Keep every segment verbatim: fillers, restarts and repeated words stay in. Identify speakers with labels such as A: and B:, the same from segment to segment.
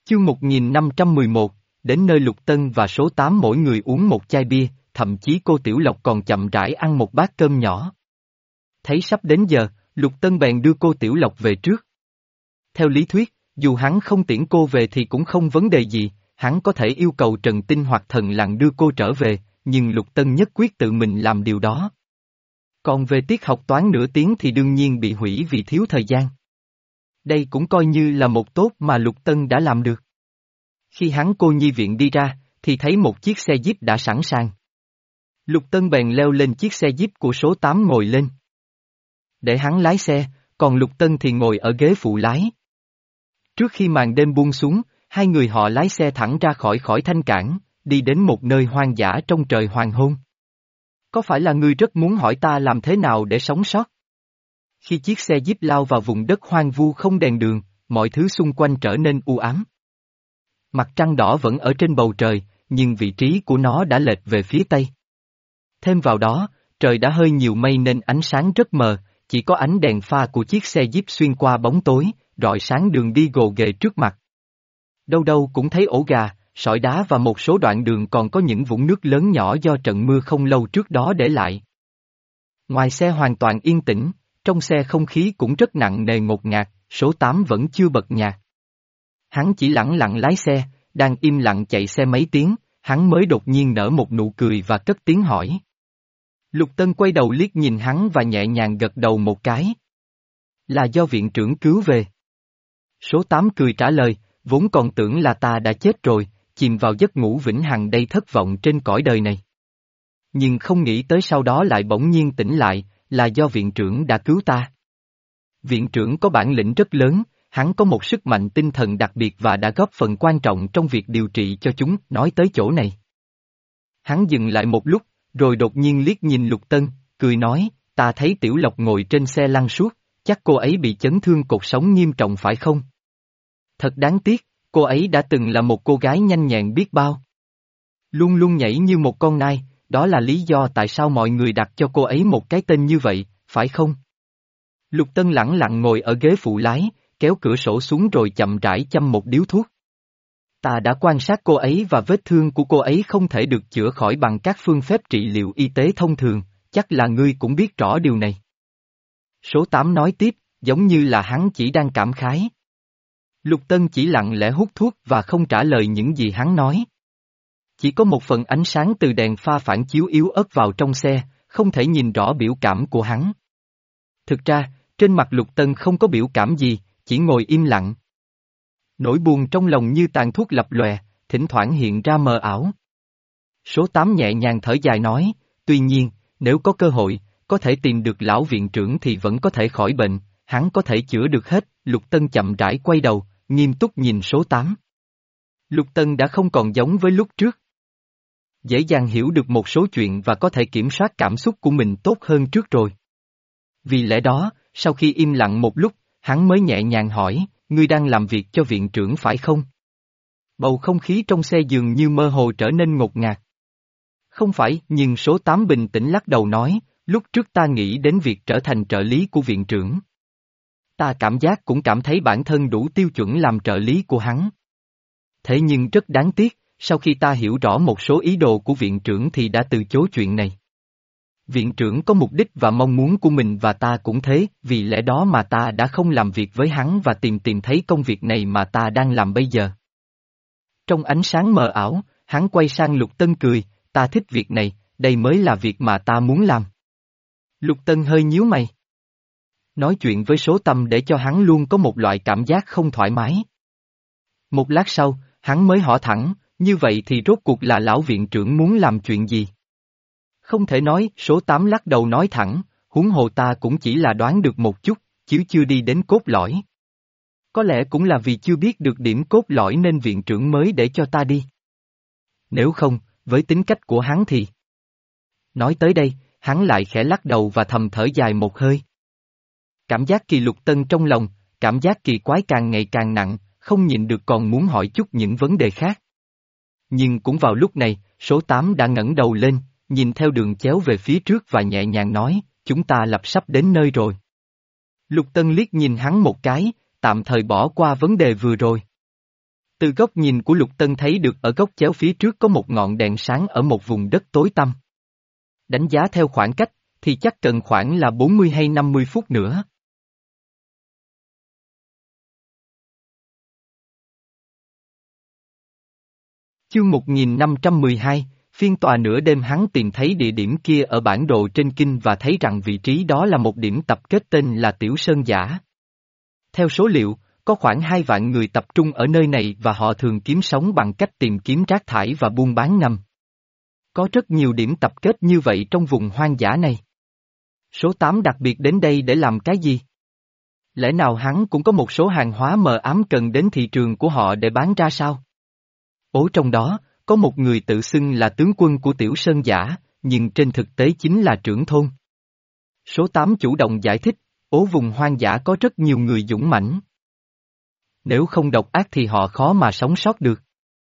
A: Chương một nghìn năm trăm mười một, đến nơi Lục Tân và số tám mỗi người uống một chai bia, thậm chí cô Tiểu Lộc còn chậm rãi ăn một bát cơm nhỏ. Thấy sắp đến giờ, Lục Tân bèn đưa cô Tiểu Lộc về trước. Theo lý thuyết, dù hắn không tiễn cô về thì cũng không vấn đề gì, hắn có thể yêu cầu Trần Tinh hoặc Thần Lặng đưa cô trở về, nhưng Lục Tân nhất quyết tự mình làm điều đó. Còn về tiết học toán nửa tiếng thì đương nhiên bị hủy vì thiếu thời gian. Đây cũng coi như là một tốt mà Lục Tân đã làm được. Khi hắn cô nhi viện đi ra, thì thấy một chiếc xe jeep đã sẵn sàng. Lục Tân bèn leo lên chiếc xe jeep của số tám ngồi lên. Để hắn lái xe, còn Lục Tân thì ngồi ở ghế phụ lái. Trước khi màn đêm buông xuống, hai người họ lái xe thẳng ra khỏi khỏi Thanh Cảng, đi đến một nơi hoang dã trong trời hoàng hôn. Có phải là ngươi rất muốn hỏi ta làm thế nào để sống sót? Khi chiếc xe jeep lao vào vùng đất hoang vu không đèn đường, mọi thứ xung quanh trở nên u ám. Mặt trăng đỏ vẫn ở trên bầu trời, nhưng vị trí của nó đã lệch về phía tây. Thêm vào đó, trời đã hơi nhiều mây nên ánh sáng rất mờ, chỉ có ánh đèn pha của chiếc xe jeep xuyên qua bóng tối, rọi sáng đường đi gồ ghề trước mặt. Đâu đâu cũng thấy ổ gà, sỏi đá và một số đoạn đường còn có những vũng nước lớn nhỏ do trận mưa không lâu trước đó để lại. Ngoài xe hoàn toàn yên tĩnh, trong xe không khí cũng rất nặng nề ngột ngạt, số tám vẫn chưa bật nhạc. Hắn chỉ lẳng lặng lái xe, đang im lặng chạy xe mấy tiếng, hắn mới đột nhiên nở một nụ cười và cất tiếng hỏi. Lục Tân quay đầu liếc nhìn hắn và nhẹ nhàng gật đầu một cái. Là do viện trưởng cứu về. Số tám cười trả lời, vốn còn tưởng là ta đã chết rồi, chìm vào giấc ngủ vĩnh hằng đầy thất vọng trên cõi đời này. Nhưng không nghĩ tới sau đó lại bỗng nhiên tỉnh lại, là do viện trưởng đã cứu ta. Viện trưởng có bản lĩnh rất lớn, hắn có một sức mạnh tinh thần đặc biệt và đã góp phần quan trọng trong việc điều trị cho chúng. Nói tới chỗ này. Hắn dừng lại một lúc, rồi đột nhiên liếc nhìn Lục Tân, cười nói, ta thấy Tiểu Lộc ngồi trên xe lăn suốt, chắc cô ấy bị chấn thương cột sống nghiêm trọng phải không? Thật đáng tiếc, cô ấy đã từng là một cô gái nhanh nhẹn biết bao. Luôn luôn nhảy như một con nai, đó là lý do tại sao mọi người đặt cho cô ấy một cái tên như vậy, phải không? Lục Tân lẳng lặng ngồi ở ghế phụ lái, kéo cửa sổ xuống rồi chậm rãi châm một điếu thuốc. Ta đã quan sát cô ấy và vết thương của cô ấy không thể được chữa khỏi bằng các phương pháp trị liệu y tế thông thường, chắc là ngươi cũng biết rõ điều này. Số tám nói tiếp, giống như là hắn chỉ đang cảm khái. Lục Tân chỉ lặng lẽ hút thuốc và không trả lời những gì hắn nói. Chỉ có một phần ánh sáng từ đèn pha phản chiếu yếu ớt vào trong xe, không thể nhìn rõ biểu cảm của hắn. Thực ra, trên mặt Lục Tân không có biểu cảm gì, chỉ ngồi im lặng. Nỗi buồn trong lòng như tàn thuốc lập lòe, thỉnh thoảng hiện ra mờ ảo. Số tám nhẹ nhàng thở dài nói, tuy nhiên, nếu có cơ hội, có thể tìm được lão viện trưởng thì vẫn có thể khỏi bệnh, hắn có thể chữa được hết. Lục Tân chậm rãi quay đầu, nghiêm túc nhìn số tám. Lục Tân đã không còn giống với lúc trước. Dễ dàng hiểu được một số chuyện và có thể kiểm soát cảm xúc của mình tốt hơn trước rồi. Vì lẽ đó, sau khi im lặng một lúc, hắn mới nhẹ nhàng hỏi, ngươi đang làm việc cho viện trưởng phải không? Bầu không khí trong xe dường như mơ hồ trở nên ngột ngạt. Không phải, nhưng số tám bình tĩnh lắc đầu nói, lúc trước ta nghĩ đến việc trở thành trợ lý của viện trưởng. Ta cảm giác cũng cảm thấy bản thân đủ tiêu chuẩn làm trợ lý của hắn. Thế nhưng rất đáng tiếc, sau khi ta hiểu rõ một số ý đồ của viện trưởng thì đã từ chối chuyện này. Viện trưởng có mục đích và mong muốn của mình và ta cũng thế, vì lẽ đó mà ta đã không làm việc với hắn và tìm tìm thấy công việc này mà ta đang làm bây giờ. Trong ánh sáng mờ ảo, hắn quay sang Lục Tân cười, ta thích việc này, đây mới là việc mà ta muốn làm. Lục Tân hơi nhíu mày. Nói chuyện với số tâm để cho hắn luôn có một loại cảm giác không thoải mái. Một lát sau, hắn mới hỏi thẳng, như vậy thì rốt cuộc là lão viện trưởng muốn làm chuyện gì? Không thể nói, số tám lắc đầu nói thẳng, huống hồ ta cũng chỉ là đoán được một chút, chứ chưa đi đến cốt lõi. Có lẽ cũng là vì chưa biết được điểm cốt lõi nên viện trưởng mới để cho ta đi. Nếu không, với tính cách của hắn thì... Nói tới đây, hắn lại khẽ lắc đầu và thầm thở dài một hơi. Cảm giác kỳ Lục Tân trong lòng, cảm giác kỳ quái càng ngày càng nặng, không nhịn được còn muốn hỏi chút những vấn đề khác. Nhưng cũng vào lúc này, số tám đã ngẩng đầu lên, nhìn theo đường chéo về phía trước và nhẹ nhàng nói, chúng ta lập sắp đến nơi rồi. Lục Tân liếc nhìn hắn một cái, tạm thời bỏ qua vấn đề vừa rồi. Từ góc nhìn của Lục Tân thấy được ở góc chéo phía trước có một ngọn đèn sáng ở một vùng đất tối tăm. Đánh giá theo khoảng cách, thì chắc cần khoảng là bốn mươi hay năm mươi phút nữa. Chương một nghìn năm trăm mười hai, phiên tòa nửa đêm. Hắn tìm thấy địa điểm kia ở bản đồ trên kinh và thấy rằng vị trí đó là một điểm tập kết tên là Tiểu Sơn Giả. Theo số liệu, có khoảng hai vạn người tập trung ở nơi này và họ thường kiếm sống bằng cách tìm kiếm rác thải và buôn bán ngầm. Có rất nhiều điểm tập kết như vậy trong vùng hoang dã này. Số tám đặc biệt đến đây để làm cái gì? Lẽ nào hắn cũng có một số hàng hóa mờ ám cần đến thị trường của họ để bán ra sao? Ố trong đó, có một người tự xưng là tướng quân của Tiểu Sơn Giả, nhưng trên thực tế chính là trưởng thôn. Số tám chủ động giải thích, ố vùng hoang dã có rất nhiều người dũng mãnh. Nếu không độc ác thì họ khó mà sống sót được.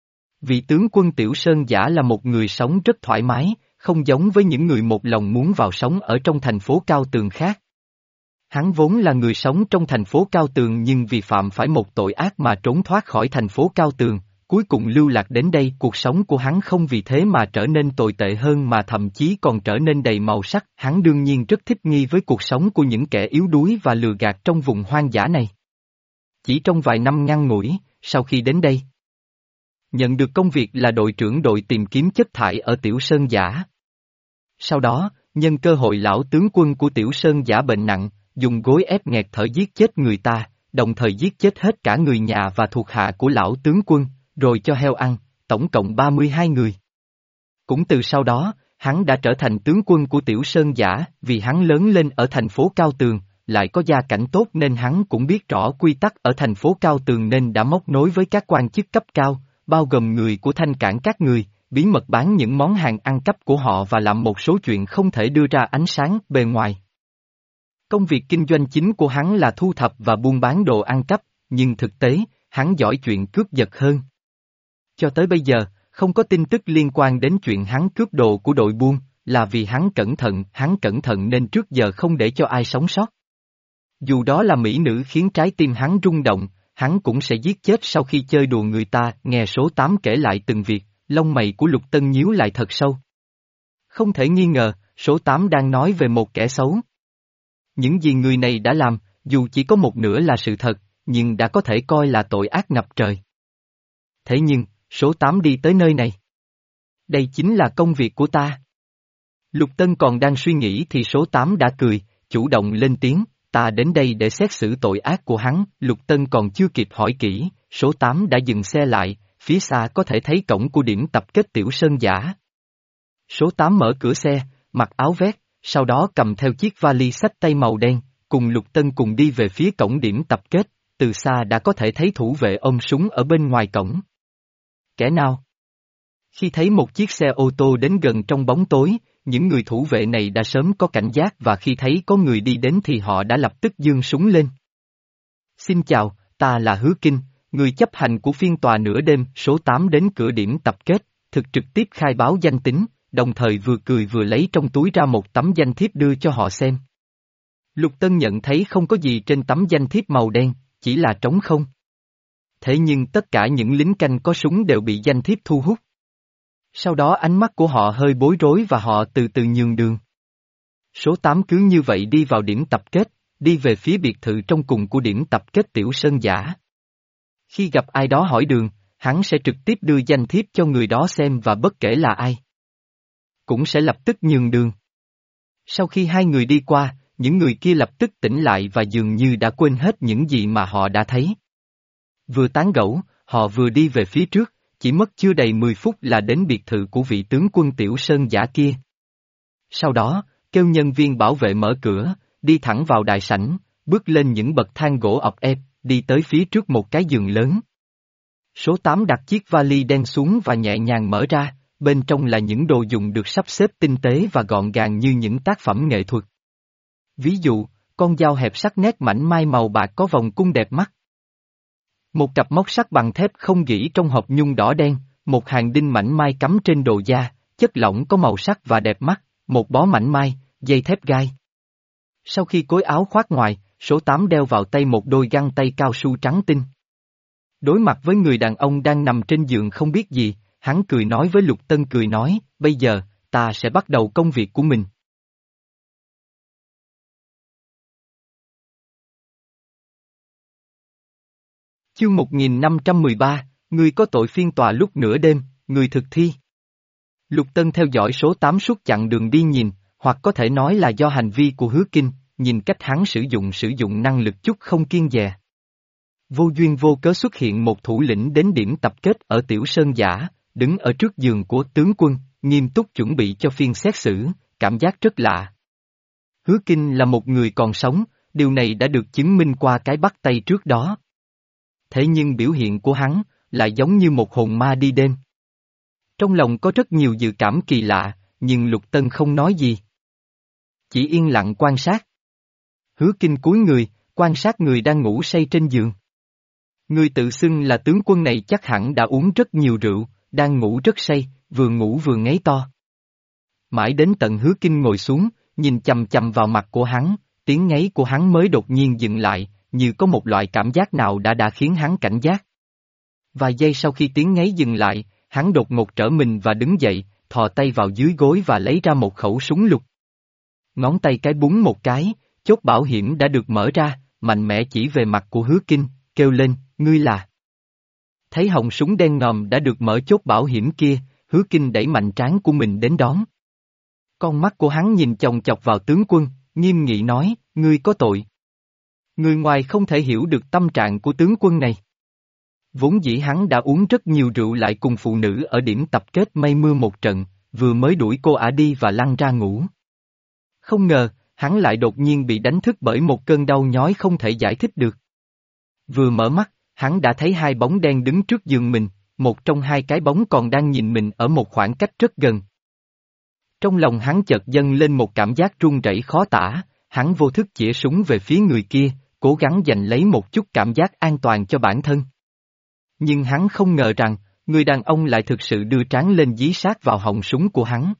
A: Vị tướng quân Tiểu Sơn Giả là một người sống rất thoải mái, không giống với những người một lòng muốn vào sống ở trong thành phố cao tường khác. Hắn vốn là người sống trong thành phố cao tường nhưng vì phạm phải một tội ác mà trốn thoát khỏi thành phố cao tường, cuối cùng lưu lạc đến đây. Cuộc sống của hắn không vì thế mà trở nên tồi tệ hơn mà thậm chí còn trở nên đầy màu sắc. Hắn đương nhiên rất thích nghi với cuộc sống của những kẻ yếu đuối và lừa gạt trong vùng hoang dã này. Chỉ trong vài năm ngắn ngủi, sau khi đến đây, nhận được công việc là đội trưởng đội tìm kiếm chất thải ở Tiểu Sơn Giả. Sau đó, nhân cơ hội lão tướng quân của Tiểu Sơn Giả bệnh nặng, dùng gối ép nghẹt thở giết chết người ta, đồng thời giết chết hết cả người nhà và thuộc hạ của lão tướng quân, rồi cho heo ăn, tổng cộng ba mươi hai người. Cũng từ sau đó, hắn đã trở thành tướng quân của Tiểu Sơn Giả, vì hắn lớn lên ở thành phố Cao Tường, lại có gia cảnh tốt nên hắn cũng biết rõ quy tắc ở thành phố Cao Tường nên đã móc nối với các quan chức cấp cao, bao gồm người của Thanh Cảng các người, bí mật bán những món hàng ăn cắp của họ và làm một số chuyện không thể đưa ra ánh sáng bề ngoài. Công việc kinh doanh chính của hắn là thu thập và buôn bán đồ ăn cắp, nhưng thực tế, hắn giỏi chuyện cướp giật hơn. Cho tới bây giờ, không có tin tức liên quan đến chuyện hắn cướp đồ của đội buôn, là vì hắn cẩn thận, hắn cẩn thận nên trước giờ không để cho ai sống sót. Dù đó là mỹ nữ khiến trái tim hắn rung động, hắn cũng sẽ giết chết sau khi chơi đùa người ta. Nghe số tám kể lại từng việc, lông mày của Lục Tân nhíu lại thật sâu. Không thể nghi ngờ, số tám đang nói về một kẻ xấu. Những gì người này đã làm, dù chỉ có một nửa là sự thật, nhưng đã có thể coi là tội ác ngập trời. Thế nhưng, số tám đi tới nơi này. Đây chính là công việc của ta. Lục Tân còn đang suy nghĩ thì số tám đã cười, chủ động lên tiếng, ta đến đây để xét xử tội ác của hắn. Lục Tân còn chưa kịp hỏi kỹ, số tám đã dừng xe lại, phía xa có thể thấy cổng của điểm tập kết Tiểu Sơn Giả. Số tám mở cửa xe, mặc áo vest, sau đó cầm theo chiếc vali xách tay màu đen, cùng Lục Tân cùng đi về phía cổng điểm tập kết, từ xa đã có thể thấy thủ vệ ôm súng ở bên ngoài cổng. Kẻ nào? Khi thấy một chiếc xe ô tô đến gần trong bóng tối, những người thủ vệ này đã sớm có cảnh giác và khi thấy có người đi đến thì họ đã lập tức giương súng lên. Xin chào, ta là Hứa Kinh, người chấp hành của phiên tòa nửa đêm. Số tám đến cửa điểm tập kết, thực trực tiếp khai báo danh tính, đồng thời vừa cười vừa lấy trong túi ra một tấm danh thiếp đưa cho họ xem. Lục Tân nhận thấy không có gì trên tấm danh thiếp màu đen, chỉ là trống không. Thế nhưng tất cả những lính canh có súng đều bị danh thiếp thu hút. Sau đó ánh mắt của họ hơi bối rối và họ từ từ nhường đường. Số tám cứ như vậy đi vào điểm tập kết, đi về phía biệt thự trong cùng của điểm tập kết Tiểu Sơn Giả. Khi gặp ai đó hỏi đường, hắn sẽ trực tiếp đưa danh thiếp cho người đó xem và bất kể là ai, cũng sẽ lập tức nhường đường. Sau khi hai người đi qua, những người kia lập tức tỉnh lại và dường như đã quên hết những gì mà họ đã thấy. Vừa tán gẫu, họ vừa đi về phía trước, chỉ mất chưa đầy mười phút là đến biệt thự của vị tướng quân Tiểu Sơn Giả kia. Sau đó, kêu nhân viên bảo vệ mở cửa, đi thẳng vào đại sảnh, bước lên những bậc thang gỗ ọc ẹp, đi tới phía trước một cái giường lớn. Số tám đặt chiếc vali đen xuống và nhẹ nhàng mở ra, bên trong là những đồ dùng được sắp xếp tinh tế và gọn gàng như những tác phẩm nghệ thuật. Ví dụ, con dao hẹp sắc nét mảnh mai màu bạc có vòng cung đẹp mắt. Một cặp móc sắt bằng thép không gỉ trong hộp nhung đỏ đen, một hàng đinh mảnh mai cắm trên đồ da, chất lỏng có màu sắc và đẹp mắt, một bó mảnh mai, dây thép gai. Sau khi cối áo khoác ngoài, số tám đeo vào tay một đôi găng tay cao su trắng tinh. Đối mặt với người đàn ông đang nằm trên giường không biết gì, hắn cười nói với Lục Tân cười nói, bây giờ, ta sẽ bắt đầu công việc của mình. Chương một nghìn năm trăm mười ba, ngươi có tội phiên tòa lúc nửa đêm, người thực thi. Lục Tân theo dõi số tám suốt chặng đường đi nhìn, hoặc có thể nói là do hành vi của Hứa Kinh, nhìn cách hắn sử dụng sử dụng năng lực chút không kiêng dè. Vô duyên vô cớ xuất hiện một thủ lĩnh đến điểm tập kết ở Tiểu Sơn Giả, đứng ở trước giường của tướng quân, nghiêm túc chuẩn bị cho phiên xét xử, cảm giác rất lạ. Hứa Kinh là một người còn sống, điều này đã được chứng minh qua cái bắt tay trước đó. Thế nhưng biểu hiện của hắn, lại giống như một hồn ma đi đêm. Trong lòng có rất nhiều dự cảm kỳ lạ, nhưng Lục Tân không nói gì. Chỉ yên lặng quan sát. Hứa Kinh cúi người, quan sát người đang ngủ say trên giường. Người tự xưng là tướng quân này chắc hẳn đã uống rất nhiều rượu, đang ngủ rất say, vừa ngủ vừa ngáy to. Mãi đến tận Hứa Kinh ngồi xuống, nhìn chằm chằm vào mặt của hắn, tiếng ngáy của hắn mới đột nhiên dừng lại, như có một loại cảm giác nào đã đã khiến hắn cảnh giác. Vài giây sau khi tiếng ngáy dừng lại, hắn đột ngột trở mình và đứng dậy, thò tay vào dưới gối và lấy ra một khẩu súng lục. Ngón tay cái búng một cái, chốt bảo hiểm đã được mở ra, mạnh mẽ chỉ về mặt của Hứa Kinh, kêu lên, ngươi là. Thấy họng súng đen ngòm đã được mở chốt bảo hiểm kia, Hứa Kinh đẩy mạnh trán của mình đến đón. Con mắt của hắn nhìn chòng chọc vào tướng quân, nghiêm nghị nói, ngươi có tội. Người ngoài không thể hiểu được tâm trạng của tướng quân này. Vốn dĩ hắn đã uống rất nhiều rượu lại cùng phụ nữ ở điểm tập kết mây mưa một trận, vừa mới đuổi cô ả đi và lăn ra ngủ. Không ngờ, hắn lại đột nhiên bị đánh thức bởi một cơn đau nhói không thể giải thích được. Vừa mở mắt, hắn đã thấy hai bóng đen đứng trước giường mình, một trong hai cái bóng còn đang nhìn mình ở một khoảng cách rất gần. Trong lòng hắn chợt dâng lên một cảm giác run rẩy khó tả, hắn vô thức chĩa súng về phía người kia, cố gắng giành lấy một chút cảm giác an toàn cho bản thân. Nhưng hắn không ngờ rằng, người đàn ông lại thực sự đưa trán lên dí sát vào họng súng của hắn.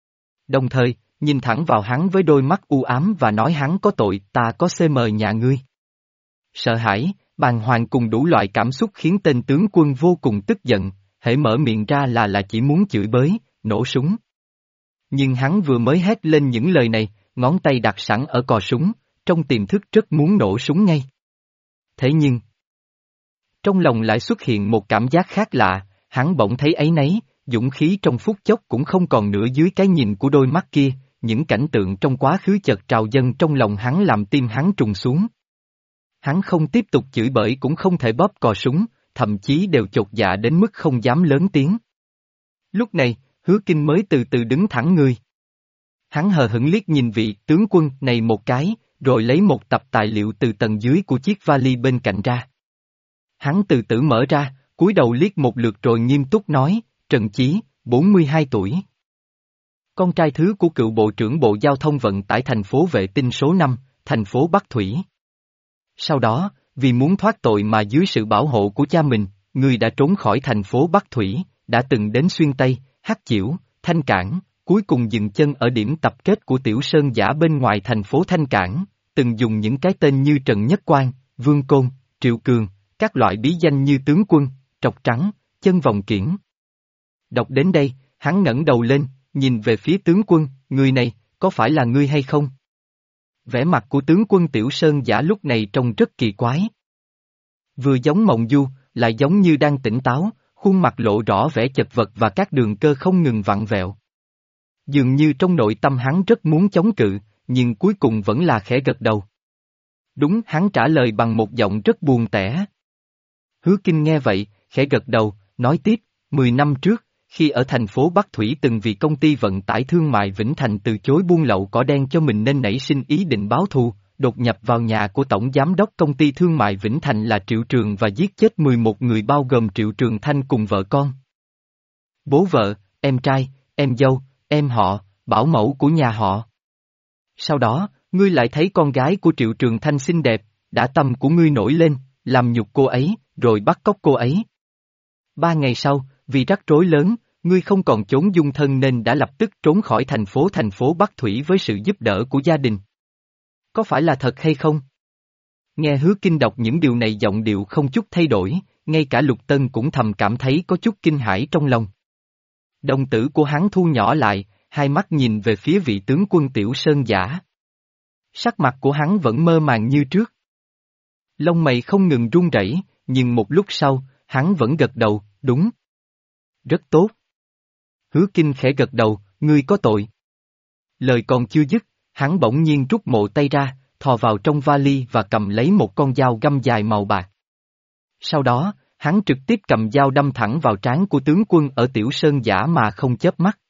A: Đồng thời, nhìn thẳng vào hắn với đôi mắt u ám và nói hắn có tội, ta có xê em nhà ngươi. Sợ hãi, bàng hoàng cùng đủ loại cảm xúc khiến tên tướng quân vô cùng tức giận, hễ mở miệng ra là là chỉ muốn chửi bới, nổ súng. Nhưng hắn vừa mới hét lên những lời này, ngón tay đặt sẵn ở cò súng, trong tiềm thức rất muốn nổ súng ngay. Thế nhưng, trong lòng lại xuất hiện một cảm giác khác lạ, hắn bỗng thấy áy náy, dũng khí trong phút chốc cũng không còn nữa dưới cái nhìn của đôi mắt kia, những cảnh tượng trong quá khứ chợt trào dâng trong lòng hắn làm tim hắn trùng xuống. Hắn không tiếp tục chửi bới cũng không thể bóp cò súng, thậm chí đều chột dạ đến mức không dám lớn tiếng. Lúc này, Hứa Kinh mới từ từ đứng thẳng người. Hắn hờ hững liếc nhìn vị tướng quân này một cái, rồi lấy một tập tài liệu từ tầng dưới của chiếc vali bên cạnh ra. Hắn từ từ mở ra, cúi đầu liếc một lượt rồi nghiêm túc nói, Trần Chí, bốn mươi hai tuổi. Con trai thứ của cựu Bộ trưởng Bộ Giao thông Vận tải thành phố Vệ Tinh số năm, thành phố Bắc Thủy. Sau đó, vì muốn thoát tội mà dưới sự bảo hộ của cha mình, người đã trốn khỏi thành phố Bắc Thủy, đã từng đến Xuyên Tây, Hắc Chiểu, Thanh Cảng, cuối cùng dừng chân ở điểm tập kết của Tiểu Sơn Giả bên ngoài thành phố Thanh Cảng, từng dùng những cái tên như Trần Nhất Quang, Vương Côn, Triệu Cường, các loại bí danh như tướng quân, trọc trắng, chân vòng kiển. Đọc đến đây, hắn ngẩng đầu lên, nhìn về phía tướng quân, người này, có phải là ngươi hay không? Vẻ mặt của tướng quân Tiểu Sơn Giả lúc này trông rất kỳ quái. Vừa giống mộng du, lại giống như đang tỉnh táo, khuôn mặt lộ rõ vẻ chật vật và các đường cơ không ngừng vặn vẹo. Dường như trong nội tâm hắn rất muốn chống cự, nhưng cuối cùng vẫn là khẽ gật đầu. Đúng, hắn trả lời bằng một giọng rất buồn tẻ. Hứa Kinh nghe vậy, khẽ gật đầu, nói tiếp, mười năm trước, khi ở thành phố Bắc Thủy từng vì công ty vận tải thương mại Vĩnh Thành từ chối buôn lậu cỏ đen cho mình nên nảy sinh ý định báo thù, đột nhập vào nhà của tổng giám đốc công ty thương mại Vĩnh Thành là Triệu Trường và giết chết mười một người bao gồm Triệu Trường Thanh cùng vợ con. Bố vợ, em trai, em dâu, em họ, bảo mẫu của nhà họ. Sau đó, ngươi lại thấy con gái của Triệu Trường Thanh xinh đẹp, đã tâm của ngươi nổi lên, làm nhục cô ấy, rồi bắt cóc cô ấy. Ba ngày sau, vì rắc rối lớn, ngươi không còn trốn dung thân nên đã lập tức trốn khỏi thành phố thành phố Bắc Thủy với sự giúp đỡ của gia đình. Có phải là thật hay không? Nghe Hứa Kinh đọc những điều này giọng điệu không chút thay đổi, ngay cả Lục Tân cũng thầm cảm thấy có chút kinh hãi trong lòng. Đồng tử của hắn thu nhỏ lại, hai mắt nhìn về phía vị tướng quân Tiểu Sơn Giả. Sắc mặt của hắn vẫn mơ màng như trước. Lông mày không ngừng run rẩy, nhưng một lúc sau, hắn vẫn gật đầu, đúng. Rất tốt. Hứa Kinh khẽ gật đầu, ngươi có tội. Lời còn chưa dứt, hắn bỗng nhiên rút mộ tay ra, thò vào trong vali và cầm lấy một con dao găm dài màu bạc. Sau đó, hắn trực tiếp cầm dao đâm thẳng vào trán của tướng quân ở Tiểu Sơn Giả mà không chớp mắt.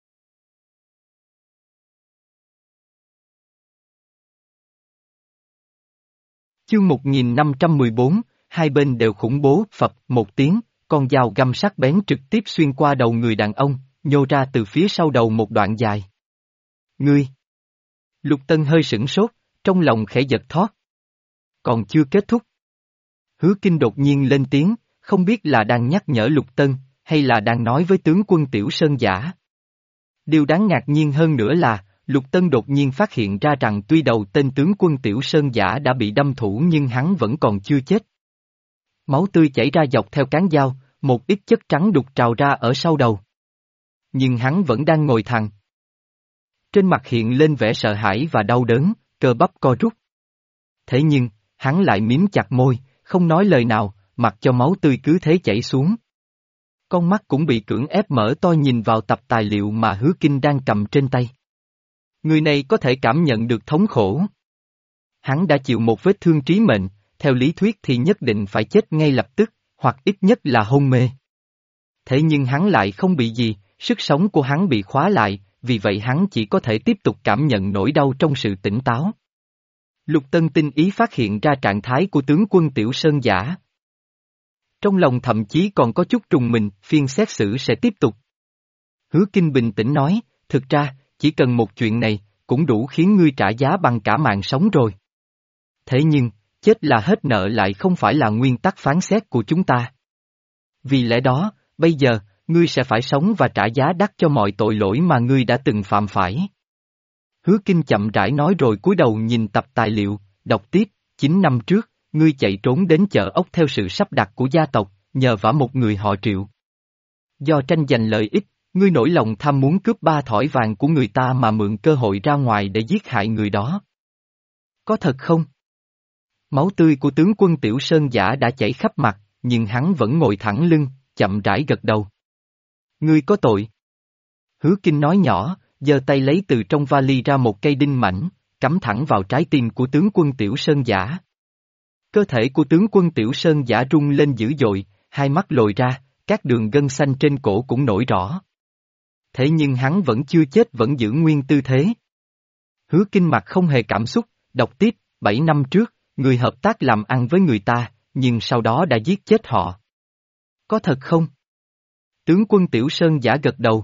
A: Chương một nghìn năm trăm mười bốn, hai bên đều khủng bố, phập, một tiếng, con dao găm sắc bén trực tiếp xuyên qua đầu người đàn ông, nhô ra từ phía sau đầu một đoạn dài. Ngươi! Lục Tân hơi sửng sốt, trong lòng khẽ giật thót. Còn chưa kết thúc. Hứa Kinh đột nhiên lên tiếng, không biết là đang nhắc nhở Lục Tân, hay là đang nói với tướng quân Tiểu Sơn Giả. Điều đáng ngạc nhiên hơn nữa là, Lục Tân đột nhiên phát hiện ra rằng tuy đầu tên tướng quân Tiểu Sơn Giả đã bị đâm thủ nhưng hắn vẫn còn chưa chết. Máu tươi chảy ra dọc theo cán dao, một ít chất trắng đục trào ra ở sau đầu. Nhưng hắn vẫn đang ngồi thẳng. Trên mặt hiện lên vẻ sợ hãi và đau đớn, cơ bắp co rút. Thế nhưng, hắn lại miếm chặt môi, không nói lời nào, mặc cho máu tươi cứ thế chảy xuống. Con mắt cũng bị cưỡng ép mở to nhìn vào tập tài liệu mà Hứa Kinh đang cầm trên tay. Người này có thể cảm nhận được thống khổ. Hắn đã chịu một vết thương trí mệnh, theo lý thuyết thì nhất định phải chết ngay lập tức, hoặc ít nhất là hôn mê. Thế nhưng hắn lại không bị gì, sức sống của hắn bị khóa lại, vì vậy hắn chỉ có thể tiếp tục cảm nhận nỗi đau trong sự tỉnh táo. Lục Tân tinh ý phát hiện ra trạng thái của tướng quân Tiểu Sơn Giả. Trong lòng thậm chí còn có chút trùng mình, phiên xét xử sẽ tiếp tục. Hứa Kinh bình tĩnh nói, thực ra, chỉ cần một chuyện này, cũng đủ khiến ngươi trả giá bằng cả mạng sống rồi. Thế nhưng, chết là hết nợ lại không phải là nguyên tắc phán xét của chúng ta. Vì lẽ đó, bây giờ, ngươi sẽ phải sống và trả giá đắt cho mọi tội lỗi mà ngươi đã từng phạm phải. Hứa Kinh chậm rãi nói rồi cúi đầu nhìn tập tài liệu, đọc tiếp, chín năm trước, ngươi chạy trốn đến chợ ốc theo sự sắp đặt của gia tộc, nhờ vả một người họ Triệu. Do tranh giành lợi ích, ngươi nổi lòng tham muốn cướp ba thỏi vàng của người ta mà mượn cơ hội ra ngoài để giết hại người đó. Có thật không? Máu tươi của tướng quân Tiểu Sơn Giả đã chảy khắp mặt, nhưng hắn vẫn ngồi thẳng lưng, chậm rãi gật đầu. Ngươi có tội. Hứa Kinh nói nhỏ, giơ tay lấy từ trong vali ra một cây đinh mảnh, cắm thẳng vào trái tim của tướng quân Tiểu Sơn Giả. Cơ thể của tướng quân Tiểu Sơn Giả rung lên dữ dội, hai mắt lồi ra, các đường gân xanh trên cổ cũng nổi rõ. Thế nhưng hắn vẫn chưa chết, vẫn giữ nguyên tư thế. Hứa Kinh mặt không hề cảm xúc, đọc tiếp, bảy năm trước, người hợp tác làm ăn với người ta, nhưng sau đó đã giết chết họ. Có thật không? Tướng quân Tiểu Sơn Giả gật đầu.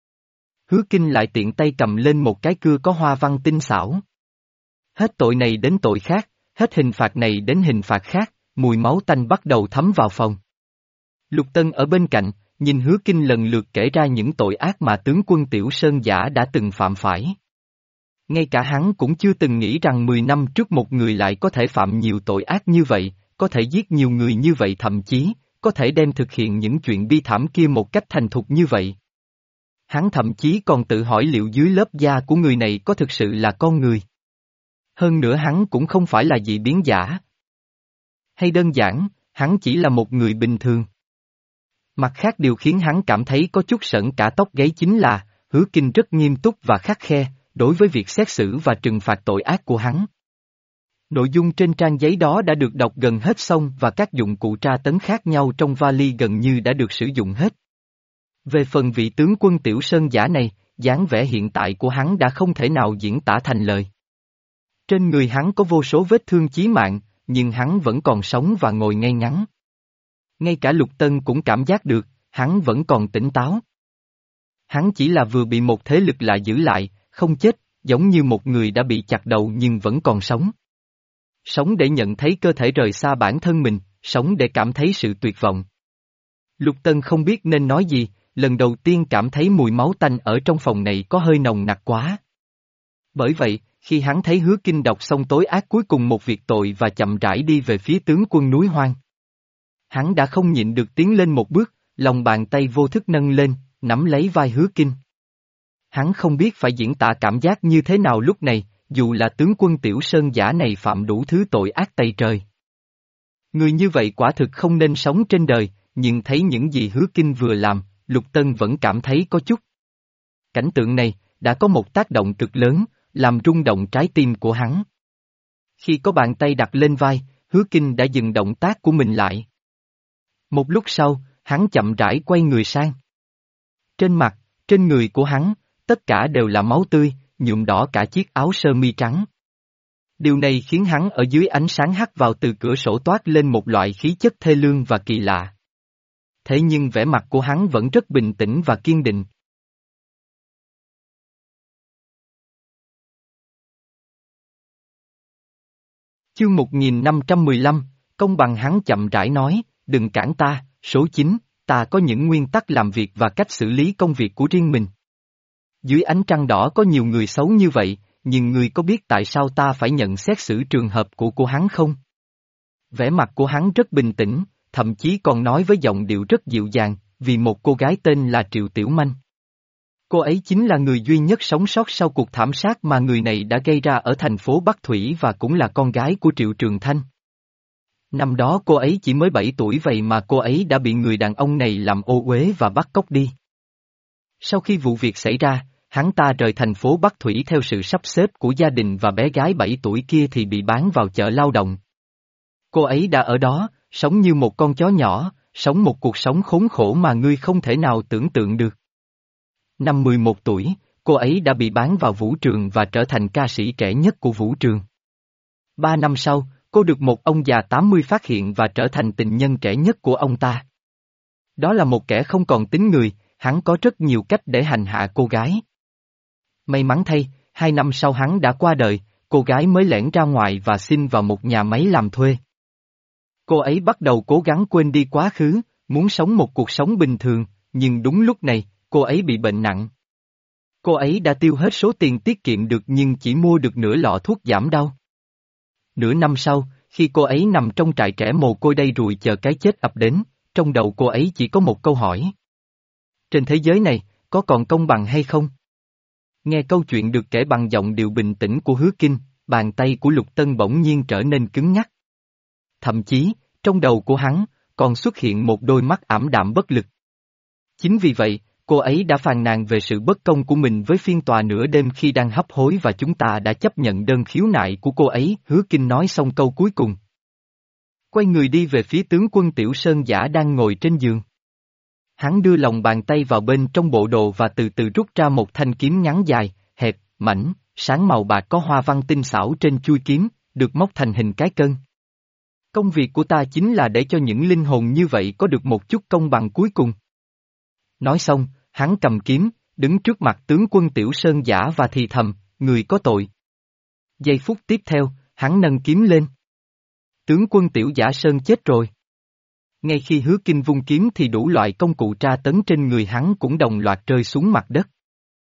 A: Hứa Kinh lại tiện tay cầm lên một cái cưa có hoa văn tinh xảo. Hết tội này đến tội khác, hết hình phạt này đến hình phạt khác, mùi máu tanh bắt đầu thấm vào phòng. Lục Tân ở bên cạnh, nhìn Hứa Kinh lần lượt kể ra những tội ác mà tướng quân Tiểu Sơn Giả đã từng phạm phải. Ngay cả hắn cũng chưa từng nghĩ rằng mười năm trước một người lại có thể phạm nhiều tội ác như vậy, có thể giết nhiều người như vậy, thậm chí, có thể đem thực hiện những chuyện bi thảm kia một cách thành thục như vậy. Hắn thậm chí còn tự hỏi liệu dưới lớp da của người này có thực sự là con người. Hơn nữa hắn cũng không phải là dị biến giả. Hay đơn giản, hắn chỉ là một người bình thường. Mặt khác điều khiến hắn cảm thấy có chút sởn cả tóc gáy chính là, Hứa Kinh rất nghiêm túc và khắt khe, đối với việc xét xử và trừng phạt tội ác của hắn. Nội dung trên trang giấy đó đã được đọc gần hết xong và các dụng cụ tra tấn khác nhau trong vali gần như đã được sử dụng hết. Về phần vị tướng quân Tiểu Sơn Giả này, dáng vẻ hiện tại của hắn đã không thể nào diễn tả thành lời. Trên người hắn có vô số vết thương chí mạng, nhưng hắn vẫn còn sống và ngồi ngay ngắn. Ngay cả Lục Tân cũng cảm giác được, hắn vẫn còn tỉnh táo. Hắn chỉ là vừa bị một thế lực lạ giữ lại, không chết, giống như một người đã bị chặt đầu nhưng vẫn còn sống. Sống để nhận thấy cơ thể rời xa bản thân mình, sống để cảm thấy sự tuyệt vọng. Lục Tân không biết nên nói gì, lần đầu tiên cảm thấy mùi máu tanh ở trong phòng này có hơi nồng nặc quá. Bởi vậy, khi hắn thấy Hứa Kinh đọc xong tối ác cuối cùng một việc tội và chậm rãi đi về phía tướng quân núi hoang. Hắn đã không nhịn được tiến lên một bước, lòng bàn tay vô thức nâng lên, nắm lấy vai Hứa Kinh. Hắn không biết phải diễn tả cảm giác như thế nào lúc này, dù là tướng quân Tiểu Sơn giả này phạm đủ thứ tội ác tày trời. Người như vậy quả thực không nên sống trên đời, nhưng thấy những gì Hứa Kinh vừa làm, Lục Tân vẫn cảm thấy có chút. Cảnh tượng này, đã có một tác động cực lớn, làm rung động trái tim của hắn. Khi có bàn tay đặt lên vai, Hứa Kinh đã dừng động tác của mình lại. Một lúc sau, hắn chậm rãi quay người sang. Trên mặt, trên người của hắn, tất cả đều là máu tươi, nhuộm đỏ cả chiếc áo sơ mi trắng. Điều này khiến hắn ở dưới ánh sáng hắt vào từ cửa sổ toát lên một loại khí chất thê lương và kỳ lạ. Thế nhưng vẻ mặt của hắn vẫn rất bình tĩnh và kiên định. Chương một nghìn năm trăm mười lăm, công bằng hắn chậm rãi nói, đừng cản ta, số chín, ta có những nguyên tắc làm việc và cách xử lý công việc của riêng mình. Dưới ánh trăng đỏ có nhiều người xấu như vậy, nhưng ngươi có biết tại sao ta phải nhận xét xử trường hợp của cô hắn không? Vẻ mặt của hắn rất bình tĩnh, thậm chí còn nói với giọng điệu rất dịu dàng, vì một cô gái tên là Triệu Tiểu Manh. Cô ấy chính là người duy nhất sống sót sau cuộc thảm sát mà người này đã gây ra ở thành phố Bắc Thủy và cũng là con gái của Triệu Trường Thanh. Năm đó cô ấy chỉ mới bảy tuổi vậy mà cô ấy đã bị người đàn ông này làm ô uế và bắt cóc đi. Sau khi vụ việc xảy ra, hắn ta rời thành phố Bắc Thủy theo sự sắp xếp của gia đình và bé gái bảy tuổi kia thì bị bán vào chợ lao động. Cô ấy đã ở đó, sống như một con chó nhỏ, sống một cuộc sống khốn khổ mà ngươi không thể nào tưởng tượng được. Năm mười một tuổi, cô ấy đã bị bán vào vũ trường và trở thành ca sĩ trẻ nhất của vũ trường. Ba năm sau, cô được một ông già tám mươi phát hiện và trở thành tình nhân trẻ nhất của ông ta. Đó là một kẻ không còn tính người, hắn có rất nhiều cách để hành hạ cô gái. May mắn thay, hai năm sau hắn đã qua đời, cô gái mới lẻn ra ngoài và xin vào một nhà máy làm thuê. Cô ấy bắt đầu cố gắng quên đi quá khứ, muốn sống một cuộc sống bình thường, nhưng đúng lúc này, cô ấy bị bệnh nặng. Cô ấy đã tiêu hết số tiền tiết kiệm được nhưng chỉ mua được nửa lọ thuốc giảm đau. Nửa năm sau, khi cô ấy nằm trong trại trẻ mồ côi đay rùi chờ cái chết ập đến, trong đầu cô ấy chỉ có một câu hỏi. Trên thế giới này, có còn công bằng hay không? Nghe câu chuyện được kể bằng giọng điệu bình tĩnh của Hứa Kinh, bàn tay của Lục Tân bỗng nhiên trở nên cứng nhắc. Thậm chí, trong đầu của hắn, còn xuất hiện một đôi mắt ảm đạm bất lực. Chính vì vậy, cô ấy đã phàn nàn về sự bất công của mình với phiên tòa nửa đêm khi đang hấp hối và chúng ta đã chấp nhận đơn khiếu nại của cô ấy. Hứa Kinh nói xong câu cuối cùng. Quay người đi về phía tướng quân Tiểu Sơn giả đang ngồi trên giường. Hắn đưa lòng bàn tay vào bên trong bộ đồ và từ từ rút ra một thanh kiếm ngắn dài, hẹp, mảnh, sáng màu bạc có hoa văn tinh xảo trên chuôi kiếm, được móc thành hình cái cân. Công việc của ta chính là để cho những linh hồn như vậy có được một chút công bằng cuối cùng. Nói xong, hắn cầm kiếm, đứng trước mặt tướng quân Tiểu Sơn giả và thì thầm, người có tội. Giây phút tiếp theo, hắn nâng kiếm lên. Tướng quân Tiểu Giả Sơn chết rồi. Ngay khi Hứa Kinh vung kiếm thì đủ loại công cụ tra tấn trên người hắn cũng đồng loạt rơi xuống mặt đất.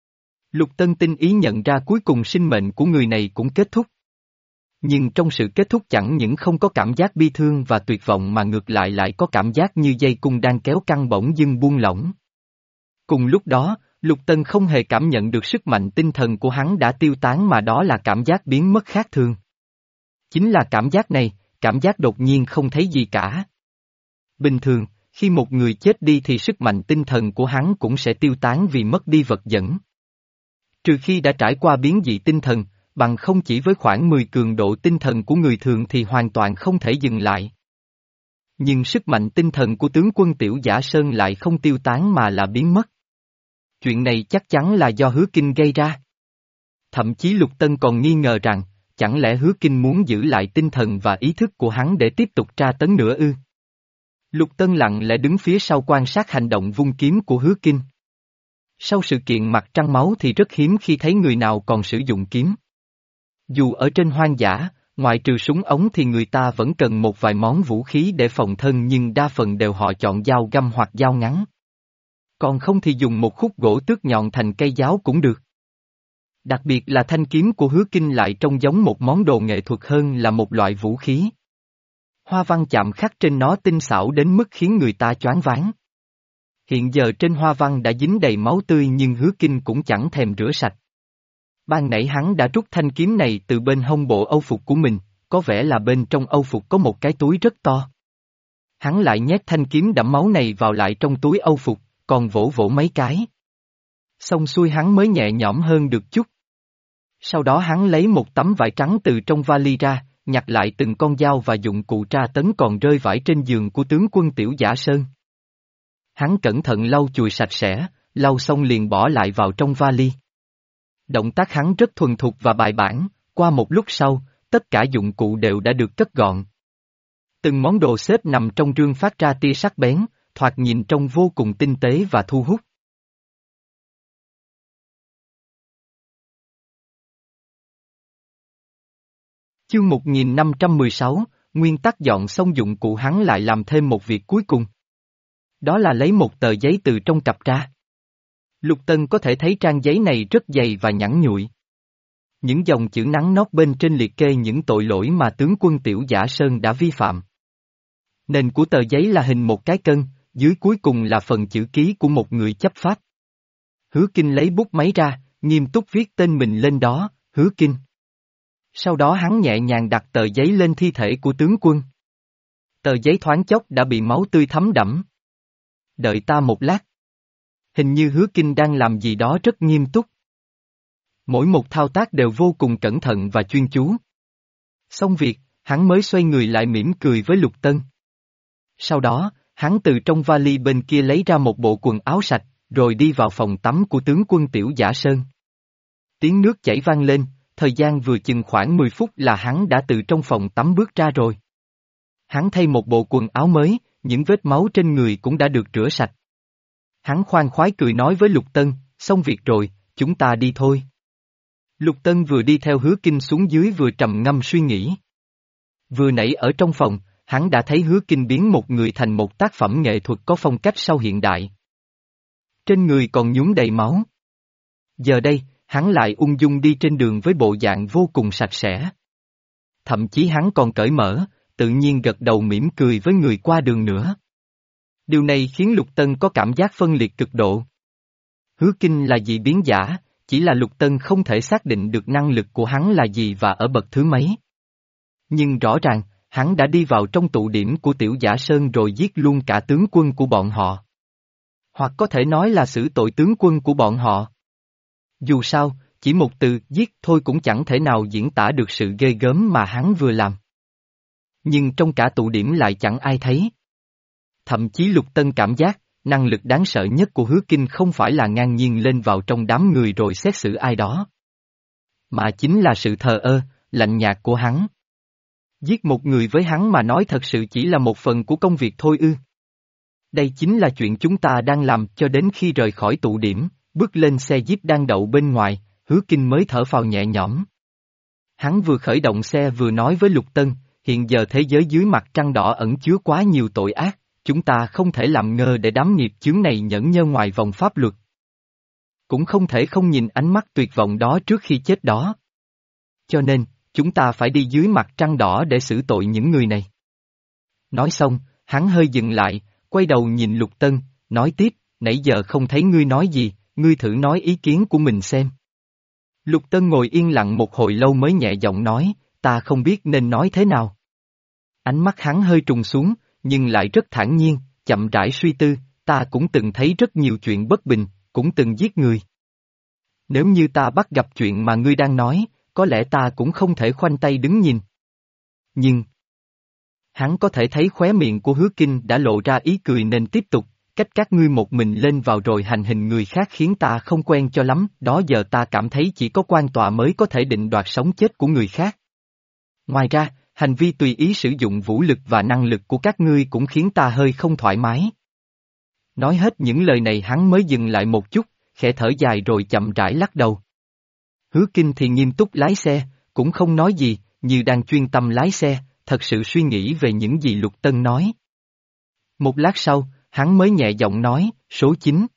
A: Lục Tân tinh ý nhận ra cuối cùng sinh mệnh của người này cũng kết thúc. Nhưng trong sự kết thúc chẳng những không có cảm giác bi thương và tuyệt vọng mà ngược lại lại có cảm giác như dây cung đang kéo căng bỗng dưng buông lỏng. Cùng lúc đó, Lục Tân không hề cảm nhận được sức mạnh tinh thần của hắn đã tiêu tán mà đó là cảm giác biến mất khác thường. Chính là cảm giác này, cảm giác đột nhiên không thấy gì cả. Bình thường, khi một người chết đi thì sức mạnh tinh thần của hắn cũng sẽ tiêu tán vì mất đi vật dẫn. Trừ khi đã trải qua biến dị tinh thần, bằng không chỉ với khoảng mười cường độ tinh thần của người thường thì hoàn toàn không thể dừng lại. Nhưng sức mạnh tinh thần của tướng quân Tiểu Giả Sơn lại không tiêu tán mà là biến mất. Chuyện này chắc chắn là do Hứa Kinh gây ra. Thậm chí Lục Tân còn nghi ngờ rằng, chẳng lẽ Hứa Kinh muốn giữ lại tinh thần và ý thức của hắn để tiếp tục tra tấn nữa ư? Lục Tân lặng lẽ đứng phía sau quan sát hành động vung kiếm của Hứa Kinh. Sau sự kiện mặt trăng máu thì rất hiếm khi thấy người nào còn sử dụng kiếm. Dù ở trên hoang dã, ngoại trừ súng ống thì người ta vẫn cần một vài món vũ khí để phòng thân nhưng đa phần đều họ chọn dao găm hoặc dao ngắn. Còn không thì dùng một khúc gỗ tước nhọn thành cây giáo cũng được. Đặc biệt là thanh kiếm của Hứa Kinh lại trông giống một món đồ nghệ thuật hơn là một loại vũ khí. Hoa văn chạm khắc trên nó tinh xảo đến mức khiến người ta choáng váng. Hiện giờ trên hoa văn đã dính đầy máu tươi nhưng Hứa Kinh cũng chẳng thèm rửa sạch. Ban nãy hắn đã rút thanh kiếm này từ bên hông bộ âu phục của mình, có vẻ là bên trong âu phục có một cái túi rất to. Hắn lại nhét thanh kiếm đẫm máu này vào lại trong túi âu phục, còn vỗ vỗ mấy cái. Xong xuôi hắn mới nhẹ nhõm hơn được chút. Sau đó hắn lấy một tấm vải trắng từ trong vali ra, nhặt lại từng con dao và dụng cụ tra tấn còn rơi vãi trên giường của tướng quân Tiểu Giả Sơn. Hắn cẩn thận lau chùi sạch sẽ, lau xong liền bỏ lại vào trong vali. Động tác hắn rất thuần thục và bài bản, qua một lúc sau, tất cả dụng cụ đều đã được cất gọn. Từng món đồ xếp nằm trong rương phát ra tia sắc bén, thoạt nhìn trông vô cùng tinh tế và thu hút. Chương một nghìn năm trăm mười sáu, nguyên tắc dọn xong dụng cụ hắn lại làm thêm một việc cuối cùng. Đó là lấy một tờ giấy từ trong cặp ra. Lục Tân có thể thấy trang giấy này rất dày và nhẵn nhụi. Những dòng chữ nắn nót bên trên liệt kê những tội lỗi mà tướng quân Tiểu Giả Sơn đã vi phạm. Nền của tờ giấy là hình một cái cân, dưới cuối cùng là phần chữ ký của một người chấp pháp. Hứa Kinh lấy bút máy ra, nghiêm túc viết tên mình lên đó, Hứa Kinh. Sau đó hắn nhẹ nhàng đặt tờ giấy lên thi thể của tướng quân. Tờ giấy thoáng chốc đã bị máu tươi thấm đẫm. Đợi ta một lát. Hình như Hứa Kinh đang làm gì đó rất nghiêm túc. Mỗi một thao tác đều vô cùng cẩn thận và chuyên chú. Xong việc, hắn mới xoay người lại mỉm cười với Lục Tân. Sau đó, hắn từ trong vali bên kia lấy ra một bộ quần áo sạch, rồi đi vào phòng tắm của tướng quân Tiểu Giả Sơn. Tiếng nước chảy vang lên, thời gian vừa chừng khoảng mười phút là hắn đã từ trong phòng tắm bước ra rồi. Hắn thay một bộ quần áo mới, những vết máu trên người cũng đã được rửa sạch. Hắn khoan khoái cười nói với Lục Tân, xong việc rồi, chúng ta đi thôi. Lục Tân vừa đi theo Hứa Kinh xuống dưới vừa trầm ngâm suy nghĩ. Vừa nãy ở trong phòng, hắn đã thấy Hứa Kinh biến một người thành một tác phẩm nghệ thuật có phong cách sau hiện đại. Trên người còn nhúng đầy máu. Giờ đây, hắn lại ung dung đi trên đường với bộ dạng vô cùng sạch sẽ. Thậm chí hắn còn cởi mở, tự nhiên gật đầu mỉm cười với người qua đường nữa. Điều này khiến Lục Tân có cảm giác phân liệt cực độ. Hứa Kinh là dị biến giả, chỉ là Lục Tân không thể xác định được năng lực của hắn là gì và ở bậc thứ mấy. Nhưng rõ ràng, hắn đã đi vào trong tụ điểm của Tiểu Giả Sơn rồi giết luôn cả tướng quân của bọn họ. Hoặc có thể nói là xử tội tướng quân của bọn họ. Dù sao, chỉ một từ giết thôi cũng chẳng thể nào diễn tả được sự ghê gớm mà hắn vừa làm. Nhưng trong cả tụ điểm lại chẳng ai thấy. Thậm chí Lục Tân cảm giác, năng lực đáng sợ nhất của Hứa Kinh không phải là ngang nhiên lên vào trong đám người rồi xét xử ai đó. Mà chính là sự thờ ơ, lạnh nhạt của hắn. Giết một người với hắn mà nói thật sự chỉ là một phần của công việc thôi ư. Đây chính là chuyện chúng ta đang làm cho đến khi rời khỏi tụ điểm, bước lên xe jeep đang đậu bên ngoài, Hứa Kinh mới thở phào nhẹ nhõm. Hắn vừa khởi động xe vừa nói với Lục Tân, hiện giờ thế giới dưới mặt trăng đỏ ẩn chứa quá nhiều tội ác, chúng ta không thể làm ngơ để đám nghiệp chướng này nhẫn nhơ ngoài vòng pháp luật. Cũng không thể không nhìn ánh mắt tuyệt vọng đó trước khi chết đó. Cho nên, chúng ta phải đi dưới mặt trăng đỏ để xử tội những người này. Nói xong, hắn hơi dừng lại, quay đầu nhìn Lục Tân, nói tiếp, nãy giờ không thấy ngươi nói gì, ngươi thử nói ý kiến của mình xem. Lục Tân ngồi yên lặng một hồi lâu mới nhẹ giọng nói, ta không biết nên nói thế nào. Ánh mắt hắn hơi trùng xuống, nhưng lại rất thản nhiên, chậm rãi suy tư, ta cũng từng thấy rất nhiều chuyện bất bình, cũng từng giết người. Nếu như ta bắt gặp chuyện mà ngươi đang nói, có lẽ ta cũng không thể khoanh tay đứng nhìn. Nhưng... Hắn có thể thấy khóe miệng của Hứa Kinh đã lộ ra ý cười nên tiếp tục, cách các ngươi một mình lên vào rồi hành hình người khác khiến ta không quen cho lắm, đó giờ ta cảm thấy chỉ có quan tòa mới có thể định đoạt sống chết của người khác. Ngoài ra, hành vi tùy ý sử dụng vũ lực và năng lực của các ngươi cũng khiến ta hơi không thoải mái. Nói hết những lời này hắn mới dừng lại một chút, khẽ thở dài rồi chậm rãi lắc đầu. Hứa Kinh thì nghiêm túc lái xe, cũng không nói gì, như đang chuyên tâm lái xe, thật sự suy nghĩ về những gì Lục Tân nói. Một lát sau, hắn mới nhẹ giọng nói, số chín.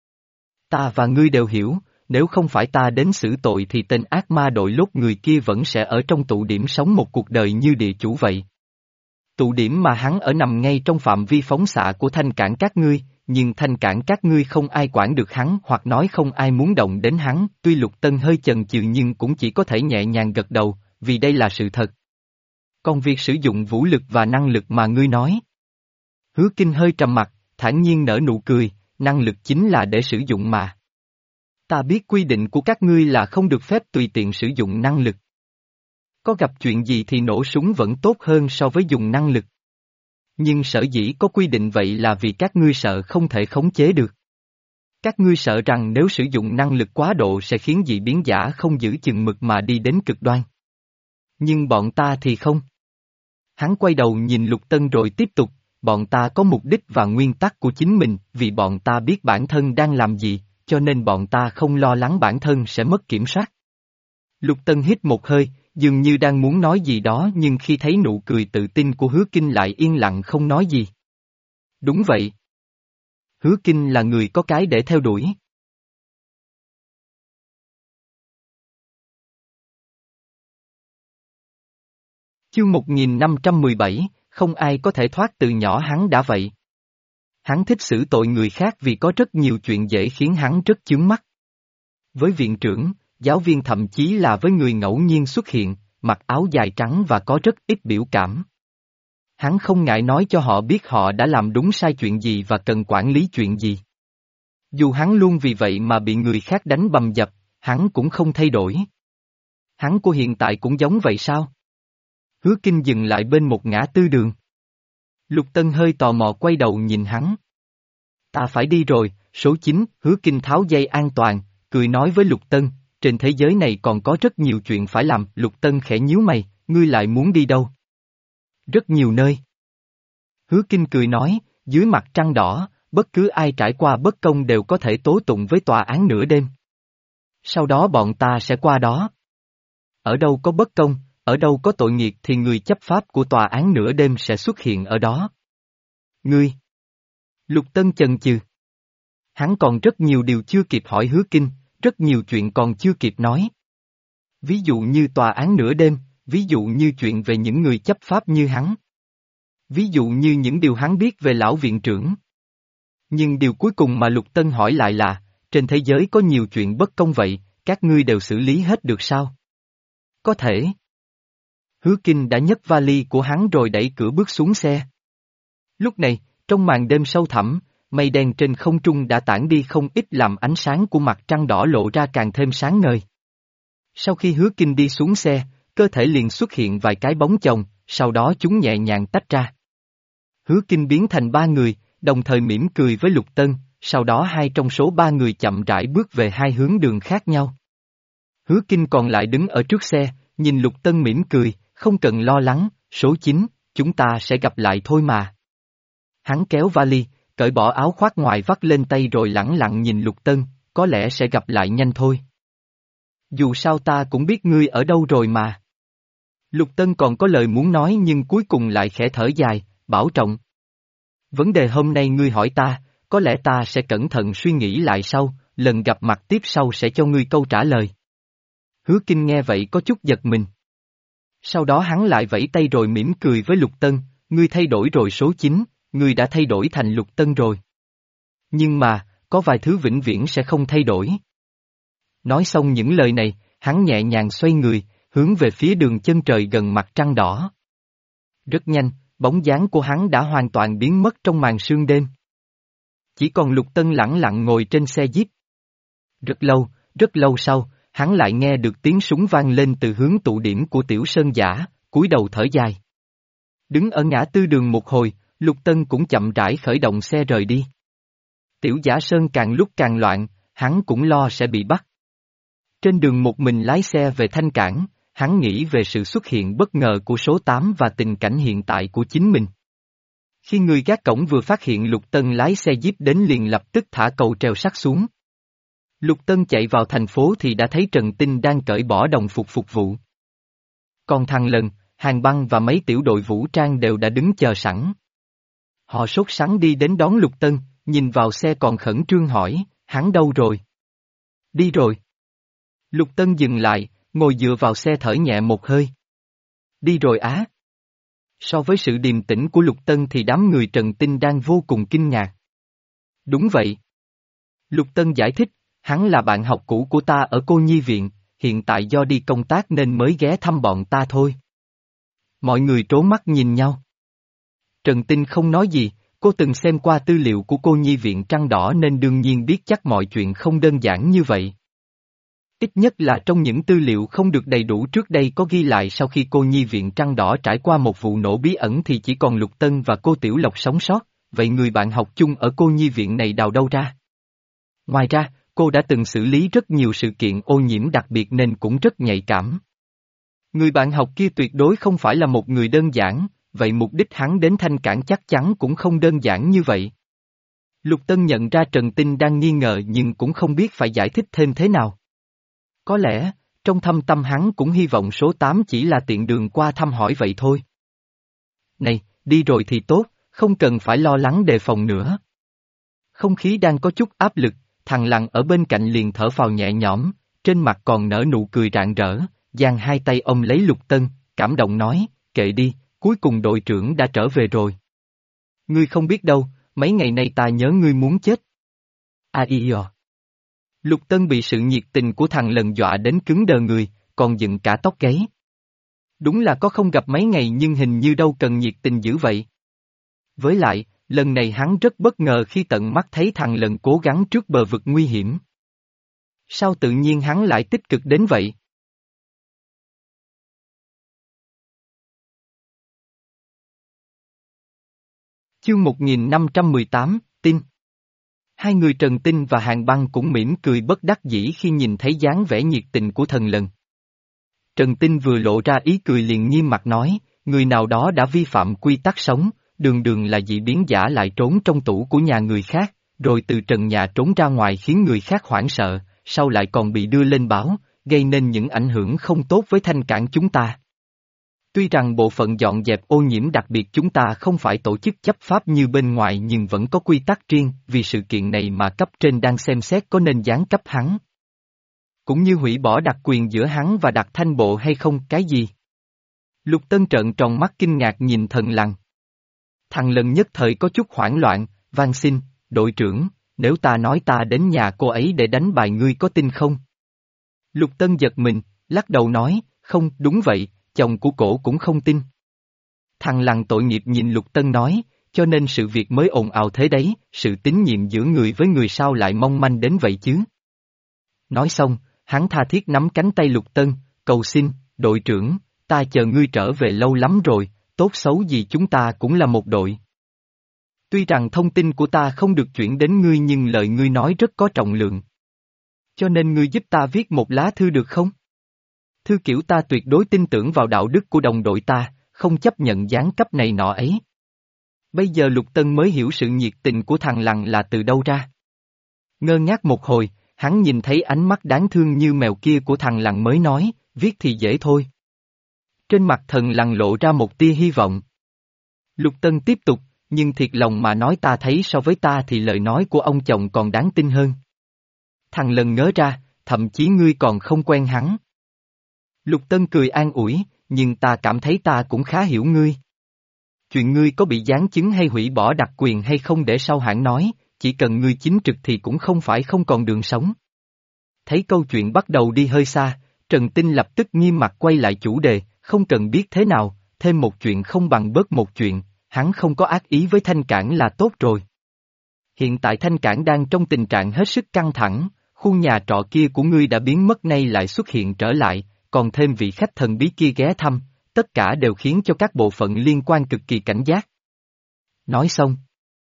A: Ta và ngươi đều hiểu, nếu không phải ta đến xử tội thì tên ác ma đội lốt người kia vẫn sẽ ở trong tụ điểm sống một cuộc đời như địa chủ vậy. Tụ điểm mà hắn ở nằm ngay trong phạm vi phóng xạ của thanh cảng các ngươi, nhưng thanh cảng các ngươi không ai quản được hắn hoặc nói không ai muốn động đến hắn, tuy Lục Tân hơi chần chừ nhưng cũng chỉ có thể nhẹ nhàng gật đầu, vì đây là sự thật. Còn việc sử dụng vũ lực và năng lực mà ngươi nói. Hứa Kinh hơi trầm mặt, thản nhiên nở nụ cười, năng lực chính là để sử dụng mà. Ta biết quy định của các ngươi là không được phép tùy tiện sử dụng năng lực. Có gặp chuyện gì thì nổ súng vẫn tốt hơn so với dùng năng lực. Nhưng sở dĩ có quy định vậy là vì các ngươi sợ không thể khống chế được. Các ngươi sợ rằng nếu sử dụng năng lực quá độ sẽ khiến dị biến giả không giữ chừng mực mà đi đến cực đoan. Nhưng bọn ta thì không. Hắn quay đầu nhìn Lục Tân rồi tiếp tục, bọn ta có mục đích và nguyên tắc của chính mình, vì bọn ta biết bản thân đang làm gì, cho nên bọn ta không lo lắng bản thân sẽ mất kiểm soát. Lục Tân hít một hơi, dường như đang muốn nói gì đó nhưng khi thấy nụ cười tự tin của Hứa Kinh lại yên lặng không nói gì. Đúng vậy. Hứa Kinh là người có cái để theo đuổi. Chương một nghìn năm trăm mười bảy, không ai có thể thoát từ nhỏ hắn đã vậy. Hắn thích xử tội người khác vì có rất nhiều chuyện dễ khiến hắn rất chướng mắt. Với viện trưởng, giáo viên thậm chí là với người ngẫu nhiên xuất hiện, mặc áo dài trắng và có rất ít biểu cảm. Hắn không ngại nói cho họ biết họ đã làm đúng sai chuyện gì và cần quản lý chuyện gì. Dù hắn luôn vì vậy mà bị người khác đánh bầm dập, hắn cũng không thay đổi. Hắn của hiện tại cũng giống vậy sao? Hứa Kinh dừng lại bên một ngã tư đường. Lục Tân hơi tò mò quay đầu nhìn hắn. Ta phải đi rồi, số chín, Hứa Kinh tháo dây an toàn, cười nói với Lục Tân, trên thế giới này còn có rất nhiều chuyện phải làm. Lục Tân khẽ nhíu mày, ngươi lại muốn đi đâu? Rất nhiều nơi. Hứa Kinh cười nói, dưới mặt trăng đỏ, bất cứ ai trải qua bất công đều có thể tố tụng với tòa án nửa đêm. Sau đó bọn ta sẽ qua đó. Ở đâu có bất công, ở đâu có tội nghiệt thì người chấp pháp của tòa án nửa đêm sẽ xuất hiện ở đó. Ngươi. Lục Tân chần chừ. Hắn còn rất nhiều điều chưa kịp hỏi Hứa Kinh, rất nhiều chuyện còn chưa kịp nói. Ví dụ như tòa án nửa đêm, ví dụ như chuyện về những người chấp pháp như hắn. Ví dụ như những điều hắn biết về lão viện trưởng. Nhưng điều cuối cùng mà Lục Tân hỏi lại là, trên thế giới có nhiều chuyện bất công vậy, các ngươi đều xử lý hết được sao? Có thể. Hứa Kinh đã nhấc vali của hắn rồi đẩy cửa bước xuống xe. Lúc này, trong màn đêm sâu thẳm, mây đen trên không trung đã tản đi không ít làm ánh sáng của mặt trăng đỏ lộ ra càng thêm sáng ngời. Sau khi Hứa Kinh đi xuống xe, cơ thể liền xuất hiện vài cái bóng chồng, sau đó chúng nhẹ nhàng tách ra. Hứa Kinh biến thành ba người, đồng thời mỉm cười với Lục Tân, sau đó hai trong số ba người chậm rãi bước về hai hướng đường khác nhau. Hứa Kinh còn lại đứng ở trước xe, nhìn Lục Tân mỉm cười, không cần lo lắng, số chín, chúng ta sẽ gặp lại thôi mà. Hắn kéo vali, cởi bỏ áo khoác ngoài vắt lên tay rồi lẳng lặng nhìn Lục Tân, có lẽ sẽ gặp lại nhanh thôi. Dù sao ta cũng biết ngươi ở đâu rồi mà. Lục Tân còn có lời muốn nói nhưng cuối cùng lại khẽ thở dài, bảo trọng. Vấn đề hôm nay ngươi hỏi ta, có lẽ ta sẽ cẩn thận suy nghĩ lại sau, lần gặp mặt tiếp sau sẽ cho ngươi câu trả lời. Hứa Kinh nghe vậy có chút giật mình. Sau đó hắn lại vẫy tay rồi mỉm cười với Lục Tân, ngươi thay đổi rồi số chín, ngươi đã thay đổi thành Lục Tân rồi. Nhưng mà, có vài thứ vĩnh viễn sẽ không thay đổi. Nói xong những lời này, hắn nhẹ nhàng xoay người, hướng về phía đường chân trời gần mặt trăng đỏ. Rất nhanh, bóng dáng của hắn đã hoàn toàn biến mất trong màn sương đêm. Chỉ còn Lục Tân lẳng lặng ngồi trên xe jeep. Rất lâu, rất lâu sau, hắn lại nghe được tiếng súng vang lên từ hướng tụ điểm của Tiểu Sơn Giả, cúi đầu thở dài. Đứng ở ngã tư đường một hồi, Lục Tân cũng chậm rãi khởi động xe rời đi. Tiểu Giả Sơn càng lúc càng loạn, hắn cũng lo sẽ bị bắt. Trên đường một mình lái xe về Thanh Cảng, hắn nghĩ về sự xuất hiện bất ngờ của số tám và tình cảnh hiện tại của chính mình. Khi người gác cổng vừa phát hiện Lục Tân lái xe jeep đến liền lập tức thả cầu treo sắt xuống. Lục Tân chạy vào thành phố thì đã thấy Trần Tinh đang cởi bỏ đồng phục phục vụ. Còn thằng Lần, Hàng Băng và mấy tiểu đội vũ trang đều đã đứng chờ sẵn. Họ sốt sắng đi đến đón Lục Tân, nhìn vào xe còn khẩn trương hỏi, hắn đâu rồi? Đi rồi. Lục Tân dừng lại, ngồi dựa vào xe thở nhẹ một hơi. Đi rồi á. So với sự điềm tĩnh của Lục Tân thì đám người Trần Tinh đang vô cùng kinh ngạc. Đúng vậy. Lục Tân giải thích, hắn là bạn học cũ của ta ở cô nhi viện, hiện tại do đi công tác nên mới ghé thăm bọn ta thôi. Mọi người trố mắt nhìn nhau. Trần Tinh không nói gì, cô từng xem qua tư liệu của cô nhi viện Trăng Đỏ nên đương nhiên biết chắc mọi chuyện không đơn giản như vậy. Ít nhất là trong những tư liệu không được đầy đủ trước đây có ghi lại sau khi cô nhi viện Trăng Đỏ trải qua một vụ nổ bí ẩn thì chỉ còn Lục Tân và cô Tiểu Lộc sống sót, vậy người bạn học chung ở cô nhi viện này đào đâu ra? Ngoài ra, cô đã từng xử lý rất nhiều sự kiện ô nhiễm đặc biệt nên cũng rất nhạy cảm. Người bạn học kia tuyệt đối không phải là một người đơn giản, vậy mục đích hắn đến Thanh Cảng chắc chắn cũng không đơn giản như vậy. Lục Tân nhận ra Trần Tinh đang nghi ngờ nhưng cũng không biết phải giải thích thêm thế nào. Có lẽ, trong thâm tâm hắn cũng hy vọng số tám chỉ là tiện đường qua thăm hỏi vậy thôi. Này, đi rồi thì tốt, không cần phải lo lắng đề phòng nữa. Không khí đang có chút áp lực, thằng Lằn ở bên cạnh liền thở phào nhẹ nhõm, trên mặt còn nở nụ cười rạng rỡ, giang hai tay ôm lấy Lục Tân, cảm động nói, kệ đi, cuối cùng đội trưởng đã trở về rồi. Ngươi không biết đâu, mấy ngày nay ta nhớ ngươi muốn chết. A i dò. Lục Tân bị sự nhiệt tình của thằng Lần dọa đến cứng đờ người, còn dựng cả tóc gáy. Đúng là có không gặp mấy ngày nhưng hình như đâu cần nhiệt tình dữ vậy. Với lại, lần này hắn rất bất ngờ khi tận mắt thấy thằng Lần cố gắng trước bờ vực nguy hiểm. Sao tự nhiên hắn lại tích cực đến vậy? Chương một nghìn năm trăm mười tám, tin. Hai người Trần Tinh và Hàn Băng cũng mỉm cười bất đắc dĩ khi nhìn thấy dáng vẻ nhiệt tình của thần Lần. Trần Tinh vừa lộ ra ý cười liền nghiêm mặt nói, người nào đó đã vi phạm quy tắc sống, đường đường là dị biến giả lại trốn trong tủ của nhà người khác, rồi từ trần nhà trốn ra ngoài khiến người khác hoảng sợ, sau lại còn bị đưa lên báo, gây nên những ảnh hưởng không tốt với Thanh Cảng chúng ta. Tuy rằng bộ phận dọn dẹp ô nhiễm đặc biệt chúng ta không phải tổ chức chấp pháp như bên ngoài nhưng vẫn có quy tắc riêng, vì sự kiện này mà cấp trên đang xem xét có nên giáng cấp hắn. Cũng như hủy bỏ đặc quyền giữa hắn và đặc thanh bộ hay không, cái gì? Lục Tân trợn tròn mắt kinh ngạc nhìn thần Lằn. Thằng Lần nhất thời có chút hoảng loạn, van xin, đội trưởng, nếu ta nói ta đến nhà cô ấy để đánh bài ngươi có tin không? Lục Tân giật mình, lắc đầu nói, không, đúng vậy, chồng của cổ cũng không tin. Thằng Lằn tội nghiệp nhìn Lục Tân nói, cho nên sự việc mới ồn ào thế đấy, sự tín nhiệm giữa người với người sao lại mong manh đến vậy chứ? Nói xong, hắn tha thiết nắm cánh tay Lục Tân, cầu xin, đội trưởng, ta chờ ngươi trở về lâu lắm rồi, tốt xấu gì chúng ta cũng là một đội. Tuy rằng thông tin của ta không được chuyển đến ngươi nhưng lời ngươi nói rất có trọng lượng. Cho nên ngươi giúp ta viết một lá thư được không? Thư kiểu ta tuyệt đối tin tưởng vào đạo đức của đồng đội ta, không chấp nhận giáng cấp này nọ ấy. Bây giờ Lục Tân mới hiểu sự nhiệt tình của thằng Lằn là từ đâu ra. Ngơ ngác một hồi, hắn nhìn thấy ánh mắt đáng thương như mèo kia của thằng Lằn mới nói, viết thì dễ thôi. Trên mặt thần Lằn lộ ra một tia hy vọng. Lục Tân tiếp tục, nhưng thiệt lòng mà nói ta thấy so với ta thì lời nói của ông chồng còn đáng tin hơn. Thằng Lần ngớ ra, thậm chí ngươi còn không quen hắn. Lục Tân cười an ủi, nhưng ta cảm thấy ta cũng khá hiểu ngươi. Chuyện ngươi có bị giáng chứng hay hủy bỏ đặc quyền hay không để sau hãng nói, chỉ cần ngươi chính trực thì cũng không phải không còn đường sống. Thấy câu chuyện bắt đầu đi hơi xa, Trần Tinh lập tức nghiêm mặt quay lại chủ đề, không cần biết thế nào, thêm một chuyện không bằng bớt một chuyện, hắn không có ác ý với Thanh Cảng là tốt rồi. Hiện tại Thanh Cảng đang trong tình trạng hết sức căng thẳng, khu nhà trọ kia của ngươi đã biến mất nay lại xuất hiện trở lại, còn thêm vị khách thần bí kia ghé thăm, tất cả đều khiến cho các bộ phận liên quan cực kỳ cảnh giác. Nói xong.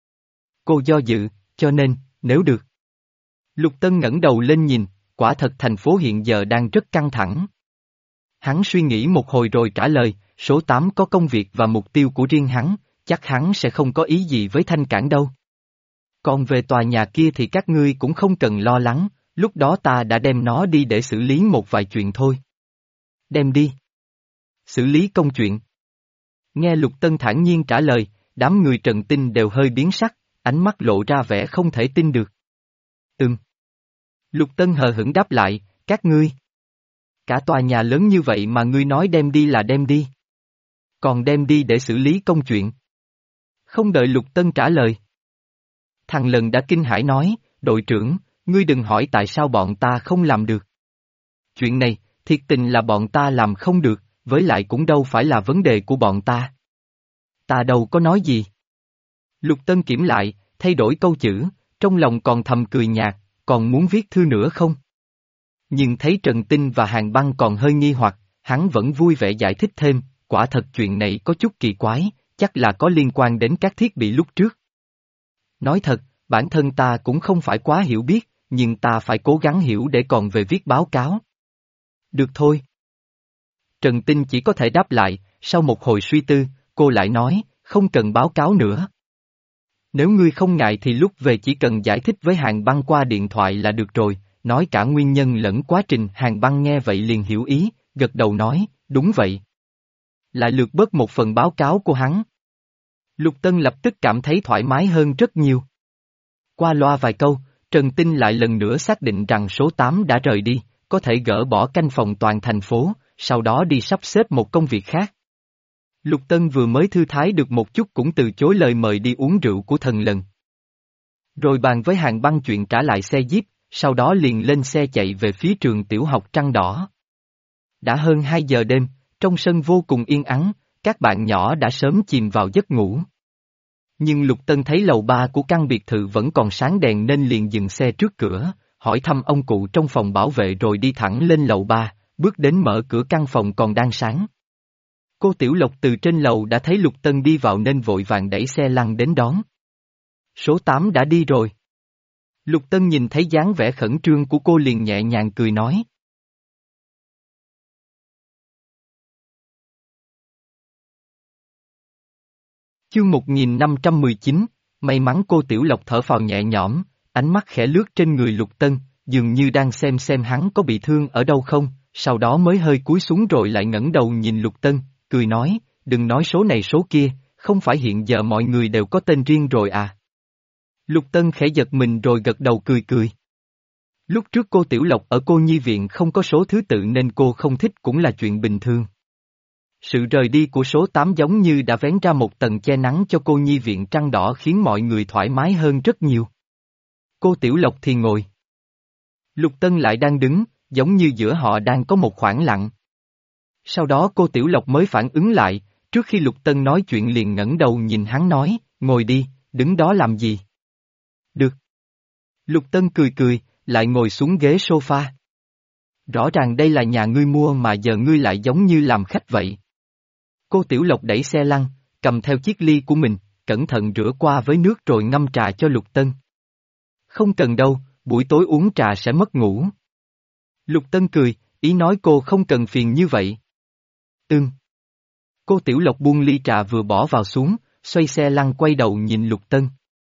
A: Cô do dự, cho nên, nếu được. Lục Tân ngẩng đầu lên nhìn, quả thật thành phố hiện giờ đang rất căng thẳng. Hắn suy nghĩ một hồi rồi trả lời, số tám có công việc và mục tiêu của riêng hắn, chắc hắn sẽ không có ý gì với Thanh Cảng đâu. Còn về tòa nhà kia thì các ngươi cũng không cần lo lắng, lúc đó ta đã đem nó đi để xử lý một vài chuyện thôi. Đem đi. Xử lý công chuyện. Nghe Lục Tân thản nhiên trả lời, đám người Trần Tinh đều hơi biến sắc, ánh mắt lộ ra vẻ không thể tin được. Ừm. Lục Tân hờ hững đáp lại, các ngươi. Cả tòa nhà lớn như vậy mà ngươi nói đem đi là đem đi. Còn đem đi để xử lý công chuyện. Không đợi Lục Tân trả lời. Thằng Lần đã kinh hãi nói, đội trưởng, ngươi đừng hỏi tại sao bọn ta không làm được. Chuyện này, thiệt tình là bọn ta làm không được, với lại cũng đâu phải là vấn đề của bọn ta. Ta đâu có nói gì. Lục Tân kiểm lại, thay đổi câu chữ, trong lòng còn thầm cười nhạt, còn muốn viết thư nữa không? Nhưng thấy Trần Tinh và Hàn Băng còn hơi nghi hoặc, hắn vẫn vui vẻ giải thích thêm, quả thật chuyện này có chút kỳ quái, chắc là có liên quan đến các thiết bị lúc trước. Nói thật, bản thân ta cũng không phải quá hiểu biết, nhưng ta phải cố gắng hiểu để còn về viết báo cáo. Được thôi. Trần Tinh chỉ có thể đáp lại, sau một hồi suy tư, cô lại nói, không cần báo cáo nữa. Nếu ngươi không ngại thì lúc về chỉ cần giải thích với Hàn Băng qua điện thoại là được rồi, nói cả nguyên nhân lẫn quá trình. Hàn Băng nghe vậy liền hiểu ý, gật đầu nói, đúng vậy. Lại lược bớt một phần báo cáo của hắn. Lục Tân lập tức cảm thấy thoải mái hơn rất nhiều. Qua loa vài câu, Trần Tinh lại lần nữa xác định rằng số tám đã rời đi, có thể gỡ bỏ canh phòng toàn thành phố, sau đó đi sắp xếp một công việc khác. Lục Tân vừa mới thư thái được một chút cũng từ chối lời mời đi uống rượu của Thần Lần. Rồi bàn với Hàn Băng chuyện trả lại xe Jeep, sau đó liền lên xe chạy về phía trường tiểu học Trăng Đỏ. Đã hơn hai giờ đêm, trong sân vô cùng yên ắng, các bạn nhỏ đã sớm chìm vào giấc ngủ. Nhưng Lục Tân thấy lầu ba của căn biệt thự vẫn còn sáng đèn nên liền dừng xe trước cửa, hỏi thăm ông cụ trong phòng bảo vệ rồi đi thẳng lên lầu ba, bước đến mở cửa căn phòng còn đang sáng. Cô Tiểu Lộc từ trên lầu đã thấy Lục Tân đi vào nên vội vàng đẩy xe lăn đến đón. Số tám đã đi rồi. Lục Tân nhìn thấy dáng vẻ khẩn trương của cô liền nhẹ nhàng cười nói. Chương một nghìn năm trăm mười chín, may mắn. Cô Tiểu Lộc thở phào nhẹ nhõm, ánh mắt khẽ lướt trên người Lục Tân, dường như đang xem xem hắn có bị thương ở đâu không, sau đó mới hơi cúi xuống rồi lại ngẩng đầu nhìn Lục Tân, cười nói, đừng nói số này số kia, không phải hiện giờ mọi người đều có tên riêng rồi à. Lục Tân khẽ giật mình rồi gật đầu cười cười. Lúc trước cô Tiểu Lộc ở cô nhi viện không có số thứ tự nên cô không thích cũng là chuyện bình thường. Sự rời đi của số tám giống như đã vén ra một tầng che nắng cho cô nhi viện Trăng Đỏ khiến mọi người thoải mái hơn rất nhiều. Cô Tiểu Lộc thì ngồi. Lục Tân lại đang đứng, giống như giữa họ đang có một khoảng lặng. Sau đó cô Tiểu Lộc mới phản ứng lại, trước khi Lục Tân nói chuyện liền ngẩng đầu nhìn hắn nói, ngồi đi, đứng đó làm gì? Được. Lục Tân cười cười, lại ngồi xuống ghế sofa. Rõ ràng đây là nhà ngươi mua mà giờ ngươi lại giống như làm khách vậy. Cô Tiểu Lộc đẩy xe lăn, cầm theo chiếc ly của mình, cẩn thận rửa qua với nước rồi ngâm trà cho Lục Tân. Không cần đâu, buổi tối uống trà sẽ mất ngủ. Lục Tân cười, ý nói cô không cần phiền như vậy. Ừm. Cô Tiểu Lộc buông ly trà vừa bỏ vào xuống, xoay xe lăn quay đầu nhìn Lục Tân.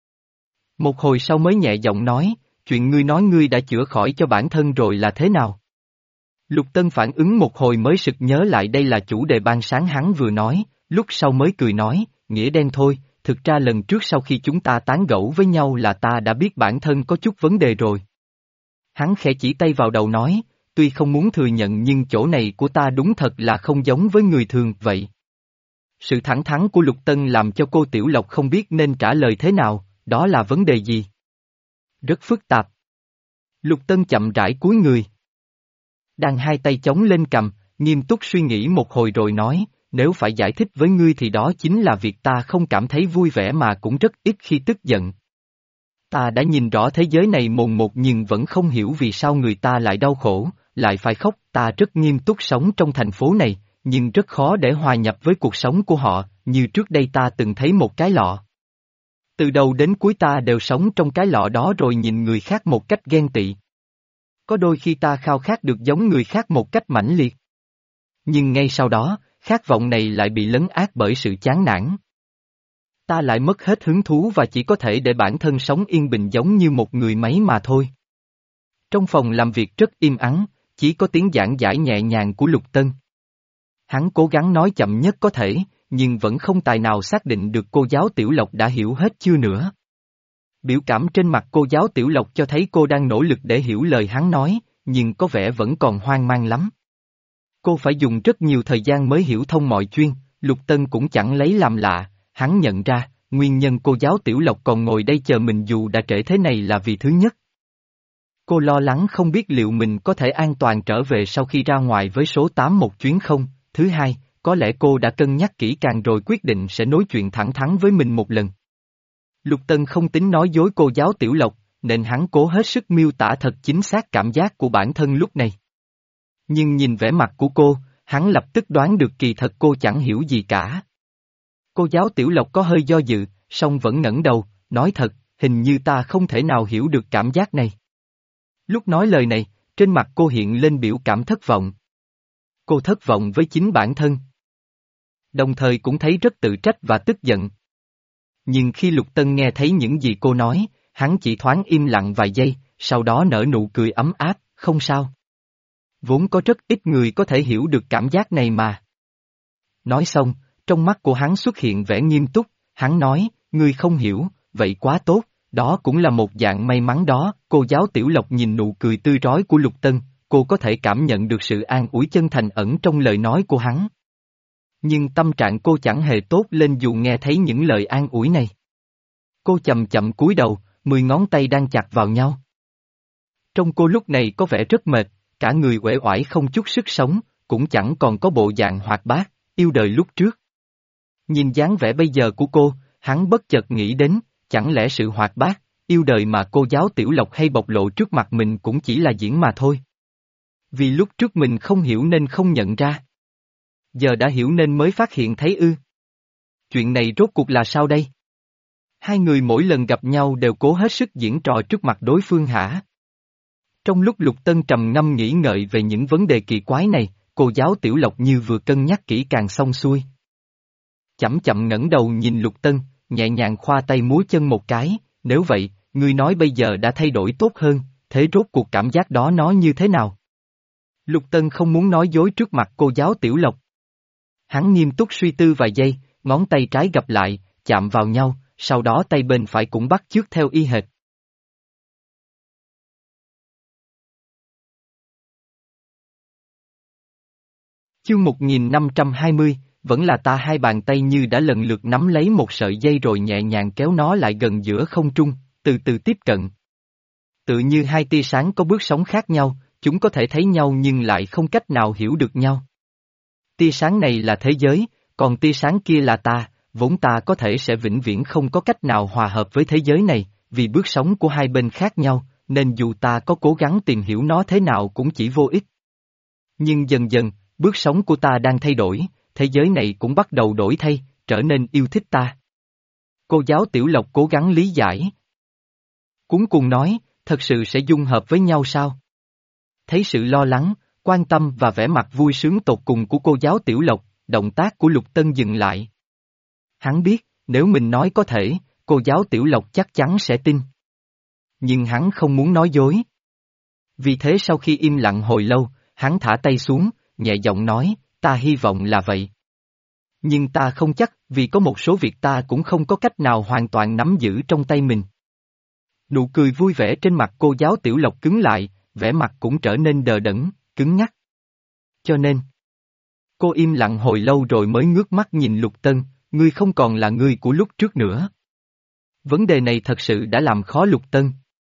A: Một hồi sau mới nhẹ giọng nói, chuyện ngươi nói ngươi đã chữa khỏi cho bản thân rồi là thế nào? Lục Tân phản ứng một hồi mới sực nhớ lại đây là chủ đề ban sáng hắn vừa nói, lúc sau mới cười nói, nghĩa đen thôi, thực ra lần trước sau khi chúng ta tán gẫu với nhau là ta đã biết bản thân có chút vấn đề rồi. Hắn khẽ chỉ tay vào đầu nói, tuy không muốn thừa nhận nhưng chỗ này của ta đúng thật là không giống với người thường vậy. Sự thẳng thắn của Lục Tân làm cho cô Tiểu Lộc không biết nên trả lời thế nào, đó là vấn đề gì? Rất phức tạp. Lục Tân chậm rãi cúi người. Đang hai tay chống lên cằm, nghiêm túc suy nghĩ một hồi rồi nói, nếu phải giải thích với ngươi thì đó chính là việc ta không cảm thấy vui vẻ mà cũng rất ít khi tức giận. Ta đã nhìn rõ thế giới này mồn một nhưng vẫn không hiểu vì sao người ta lại đau khổ, lại phải khóc. Ta rất nghiêm túc sống trong thành phố này, nhưng rất khó để hòa nhập với cuộc sống của họ, như trước đây ta từng thấy một cái lọ. Từ đầu đến cuối ta đều sống trong cái lọ đó rồi nhìn người khác một cách ghen tị. Có đôi khi ta khao khát được giống người khác một cách mãnh liệt. Nhưng ngay sau đó, khát vọng này lại bị lấn át bởi sự chán nản. Ta lại mất hết hứng thú và chỉ có thể để bản thân sống yên bình giống như một người máy mà thôi. Trong phòng làm việc rất im ắng, chỉ có tiếng giảng giải nhẹ nhàng của Lục Tân. Hắn cố gắng nói chậm nhất có thể, nhưng vẫn không tài nào xác định được cô giáo Tiểu Lộc đã hiểu hết chưa nữa. Biểu cảm trên mặt cô giáo Tiểu Lộc cho thấy cô đang nỗ lực để hiểu lời hắn nói, nhưng có vẻ vẫn còn hoang mang lắm. Cô phải dùng rất nhiều thời gian mới hiểu thông mọi chuyên, Lục Tân cũng chẳng lấy làm lạ, hắn nhận ra, nguyên nhân cô giáo Tiểu Lộc còn ngồi đây chờ mình dù đã trễ thế này là vì thứ nhất. Cô lo lắng không biết liệu mình có thể an toàn trở về sau khi ra ngoài với số tám một chuyến không, thứ hai, có lẽ cô đã cân nhắc kỹ càng rồi quyết định sẽ nói chuyện thẳng thắn với mình một lần. Lục Tân không tính nói dối cô giáo Tiểu Lộc, nên hắn cố hết sức miêu tả thật chính xác cảm giác của bản thân lúc này. Nhưng nhìn vẻ mặt của cô, hắn lập tức đoán được kỳ thật cô chẳng hiểu gì cả. Cô giáo Tiểu Lộc có hơi do dự, song vẫn ngẩng đầu, nói thật, hình như ta không thể nào hiểu được cảm giác này. Lúc nói lời này, trên mặt cô hiện lên biểu cảm thất vọng. Cô thất vọng với chính bản thân. Đồng thời cũng thấy rất tự trách và tức giận. Nhưng khi Lục Tân nghe thấy những gì cô nói, hắn chỉ thoáng im lặng vài giây, sau đó nở nụ cười ấm áp, không sao. Vốn có rất ít người có thể hiểu được cảm giác này mà. Nói xong, trong mắt của hắn xuất hiện vẻ nghiêm túc, hắn nói, ngươi không hiểu, vậy quá tốt, đó cũng là một dạng may mắn đó. Cô giáo Tiểu Lộc nhìn nụ cười tươi rói của Lục Tân, cô có thể cảm nhận được sự an ủi chân thành ẩn trong lời nói của hắn. Nhưng tâm trạng cô chẳng hề tốt lên dù nghe thấy những lời an ủi này. Cô chậm chậm cúi đầu, mười ngón tay đang chặt vào nhau. Trong cô lúc này có vẻ rất mệt, cả người uể oải không chút sức sống, cũng chẳng còn có bộ dạng hoạt bát, yêu đời lúc trước. Nhìn dáng vẻ bây giờ của cô, hắn bất chợt nghĩ đến, chẳng lẽ sự hoạt bát, yêu đời mà cô giáo Tiểu Lộc hay bộc lộ trước mặt mình cũng chỉ là diễn mà thôi. Vì lúc trước mình không hiểu nên không nhận ra. Giờ đã hiểu nên mới phát hiện thấy ư. Chuyện này rốt cuộc là sao đây? Hai người mỗi lần gặp nhau đều cố hết sức diễn trò trước mặt đối phương hả? Trong lúc Lục Tân trầm ngâm nghĩ ngợi về những vấn đề kỳ quái này, cô giáo Tiểu Lộc như vừa cân nhắc kỹ càng xong xuôi. Chậm chậm ngẩng đầu nhìn Lục Tân, nhẹ nhàng khoa tay múa chân một cái, nếu vậy, ngươi nói bây giờ đã thay đổi tốt hơn, thế rốt cuộc cảm giác đó nó như thế nào? Lục Tân không muốn nói dối trước mặt cô giáo Tiểu Lộc. Hắn nghiêm túc suy tư vài giây, ngón tay trái gập lại, chạm vào nhau, sau đó tay bên phải cũng bắt chước theo y hệt. Chương một nghìn năm trăm hai mươi, vẫn là ta. Hai bàn tay như đã lần lượt nắm lấy một sợi dây rồi nhẹ nhàng kéo nó lại gần giữa không trung, từ từ tiếp cận. Tự như hai tia sáng có bước sóng khác nhau, chúng có thể thấy nhau nhưng lại không cách nào hiểu được nhau. Tia sáng này là thế giới, còn tia sáng kia là ta, vốn ta có thể sẽ vĩnh viễn không có cách nào hòa hợp với thế giới này, vì bước sóng của hai bên khác nhau, nên dù ta có cố gắng tìm hiểu nó thế nào cũng chỉ vô ích. Nhưng dần dần, bước sóng của ta đang thay đổi, thế giới này cũng bắt đầu đổi thay, trở nên yêu thích ta. Cô giáo Tiểu Lộc cố gắng lý giải. Cuống cuồng nói, thật sự sẽ dung hợp với nhau sao? Thấy sự lo lắng, quan tâm và vẻ mặt vui sướng tột cùng của cô giáo Tiểu Lộc, động tác của Lục Tân dừng lại. Hắn biết, nếu mình nói có thể, cô giáo Tiểu Lộc chắc chắn sẽ tin. Nhưng hắn không muốn nói dối. Vì thế sau khi im lặng hồi lâu, hắn thả tay xuống, nhẹ giọng nói, ta hy vọng là vậy. Nhưng ta không chắc, vì có một số việc ta cũng không có cách nào hoàn toàn nắm giữ trong tay mình. Nụ cười vui vẻ trên mặt cô giáo Tiểu Lộc cứng lại, vẻ mặt cũng trở nên đờ đẫn, cứng nhắc. Cho nên, cô im lặng hồi lâu rồi mới ngước mắt nhìn Lục Tân, ngươi không còn là ngươi của lúc trước nữa. Vấn đề này thật sự đã làm khó Lục Tân.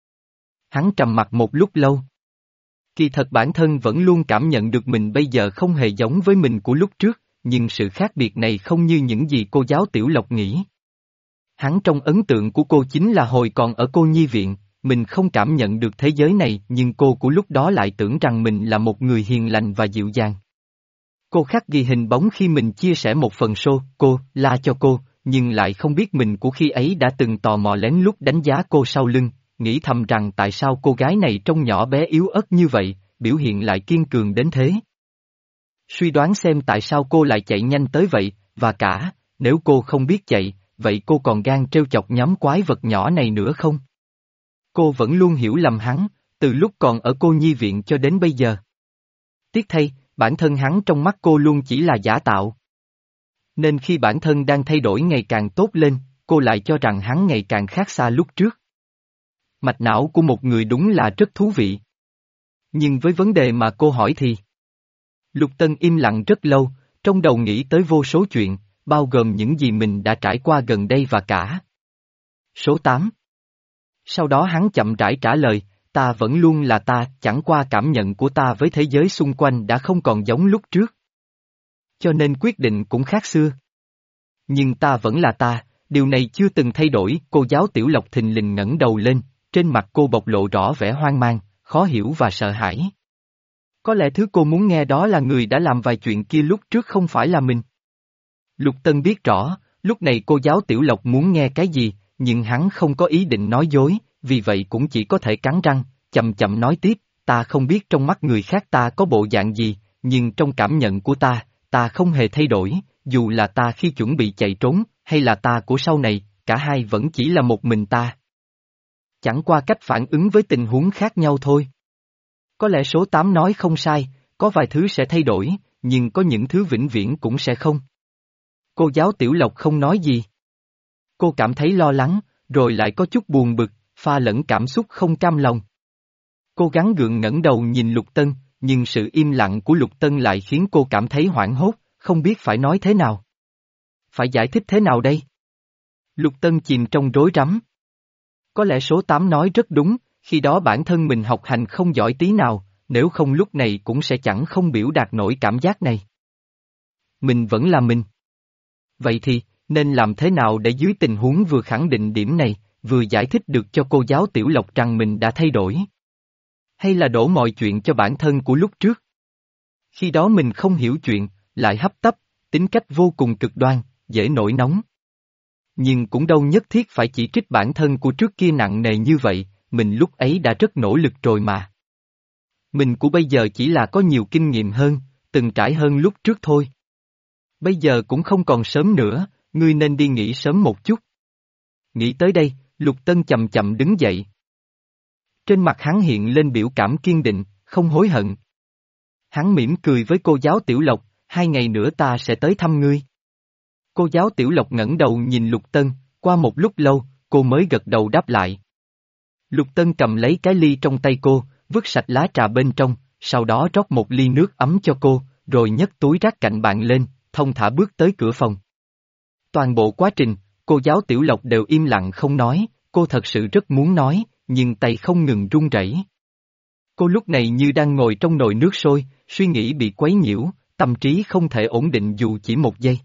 A: Hắn trầm mặc một lúc lâu. Kỳ thật bản thân vẫn luôn cảm nhận được mình bây giờ không hề giống với mình của lúc trước, nhưng sự khác biệt này không như những gì cô giáo Tiểu Lộc nghĩ. Hắn trong ấn tượng của cô chính là hồi còn ở cô nhi viện, mình không cảm nhận được thế giới này nhưng cô của lúc đó lại tưởng rằng mình là một người hiền lành và dịu dàng. Cô khắc ghi hình bóng khi mình chia sẻ một phần show, cô, la cho cô, nhưng lại không biết mình của khi ấy đã từng tò mò lén lút đánh giá cô sau lưng, nghĩ thầm rằng tại sao cô gái này trông nhỏ bé yếu ớt như vậy, biểu hiện lại kiên cường đến thế. Suy đoán xem tại sao cô lại chạy nhanh tới vậy, và cả, nếu cô không biết chạy, vậy cô còn gan trêu chọc nhóm quái vật nhỏ này nữa không? Cô vẫn luôn hiểu lầm hắn, từ lúc còn ở cô nhi viện cho đến bây giờ. Tiếc thay, bản thân hắn trong mắt cô luôn chỉ là giả tạo. Nên khi bản thân đang thay đổi ngày càng tốt lên, cô lại cho rằng hắn ngày càng khác xa lúc trước. Mạch não của một người đúng là rất thú vị. Nhưng với vấn đề mà cô hỏi thì... Lục Tân im lặng rất lâu, Trong đầu nghĩ tới vô số chuyện, bao gồm những gì mình đã trải qua gần đây và cả. Số tám. Sau đó hắn chậm rãi trả lời, ta vẫn luôn là ta, chẳng qua cảm nhận của ta với thế giới xung quanh đã không còn giống lúc trước. Cho nên quyết định cũng khác xưa. Nhưng ta vẫn là ta, điều này chưa từng thay đổi. Cô giáo Tiểu Lộc thình lình ngẩng đầu lên, trên mặt cô bộc lộ rõ vẻ hoang mang, khó hiểu và sợ hãi. Có lẽ thứ cô muốn nghe đó là người đã làm vài chuyện kia lúc trước không phải là mình. Lục Tân biết rõ, lúc này cô giáo Tiểu Lộc muốn nghe cái gì, nhưng hắn không có ý định nói dối, vì vậy cũng chỉ có thể cắn răng, chậm chậm nói tiếp, ta không biết trong mắt người khác ta có bộ dạng gì, nhưng trong cảm nhận của ta, ta không hề thay đổi, dù là ta khi chuẩn bị chạy trốn, hay là ta của sau này, cả hai vẫn chỉ là một mình ta. Chẳng qua cách phản ứng với tình huống khác nhau thôi. Có lẽ số tám nói không sai, có vài thứ sẽ thay đổi, nhưng có những thứ vĩnh viễn cũng sẽ không. Cô giáo Tiểu Lộc không nói gì. Cô cảm thấy lo lắng, rồi lại có chút buồn bực, pha lẫn cảm xúc không cam lòng. Cô gắng gượng ngẩng đầu nhìn Lục Tân, nhưng sự im lặng của Lục Tân lại khiến cô cảm thấy hoảng hốt, không biết phải nói thế nào. Phải giải thích thế nào đây? Lục Tân chìm trong rối rắm. Có lẽ số tám nói rất đúng, khi đó bản thân mình học hành không giỏi tí nào, nếu không lúc này cũng sẽ chẳng không biểu đạt nổi cảm giác này. Mình vẫn là mình. Vậy thì, nên làm thế nào để dưới tình huống vừa khẳng định điểm này, vừa giải thích được cho cô giáo Tiểu Lộc rằng mình đã thay đổi? Hay là đổ mọi chuyện cho bản thân của lúc trước? Khi đó mình không hiểu chuyện, lại hấp tấp, tính cách vô cùng cực đoan, dễ nổi nóng. Nhưng cũng đâu nhất thiết phải chỉ trích bản thân của trước kia nặng nề như vậy, mình lúc ấy đã rất nỗ lực rồi mà. Mình của bây giờ chỉ là có nhiều kinh nghiệm hơn, từng trải hơn lúc trước thôi. Bây giờ cũng không còn sớm nữa, ngươi nên đi nghỉ sớm một chút. Nghĩ tới đây, Lục Tân chậm chậm đứng dậy. Trên mặt hắn hiện lên biểu cảm kiên định, không hối hận. Hắn mỉm cười với cô giáo Tiểu Lộc, hai ngày nữa ta sẽ tới thăm ngươi. Cô giáo Tiểu Lộc ngẩng đầu nhìn Lục Tân, qua một lúc lâu, cô mới gật đầu đáp lại. Lục Tân cầm lấy cái ly trong tay cô, vứt sạch lá trà bên trong, sau đó rót một ly nước ấm cho cô, rồi nhấc túi rác cạnh bạn lên, thông thả bước tới cửa phòng. Toàn bộ quá trình, cô giáo Tiểu Lộc đều im lặng không nói, cô thật sự rất muốn nói, nhưng tay không ngừng run rẩy. Cô lúc này như đang ngồi trong nồi nước sôi, suy nghĩ bị quấy nhiễu, tâm trí không thể ổn định dù chỉ một giây.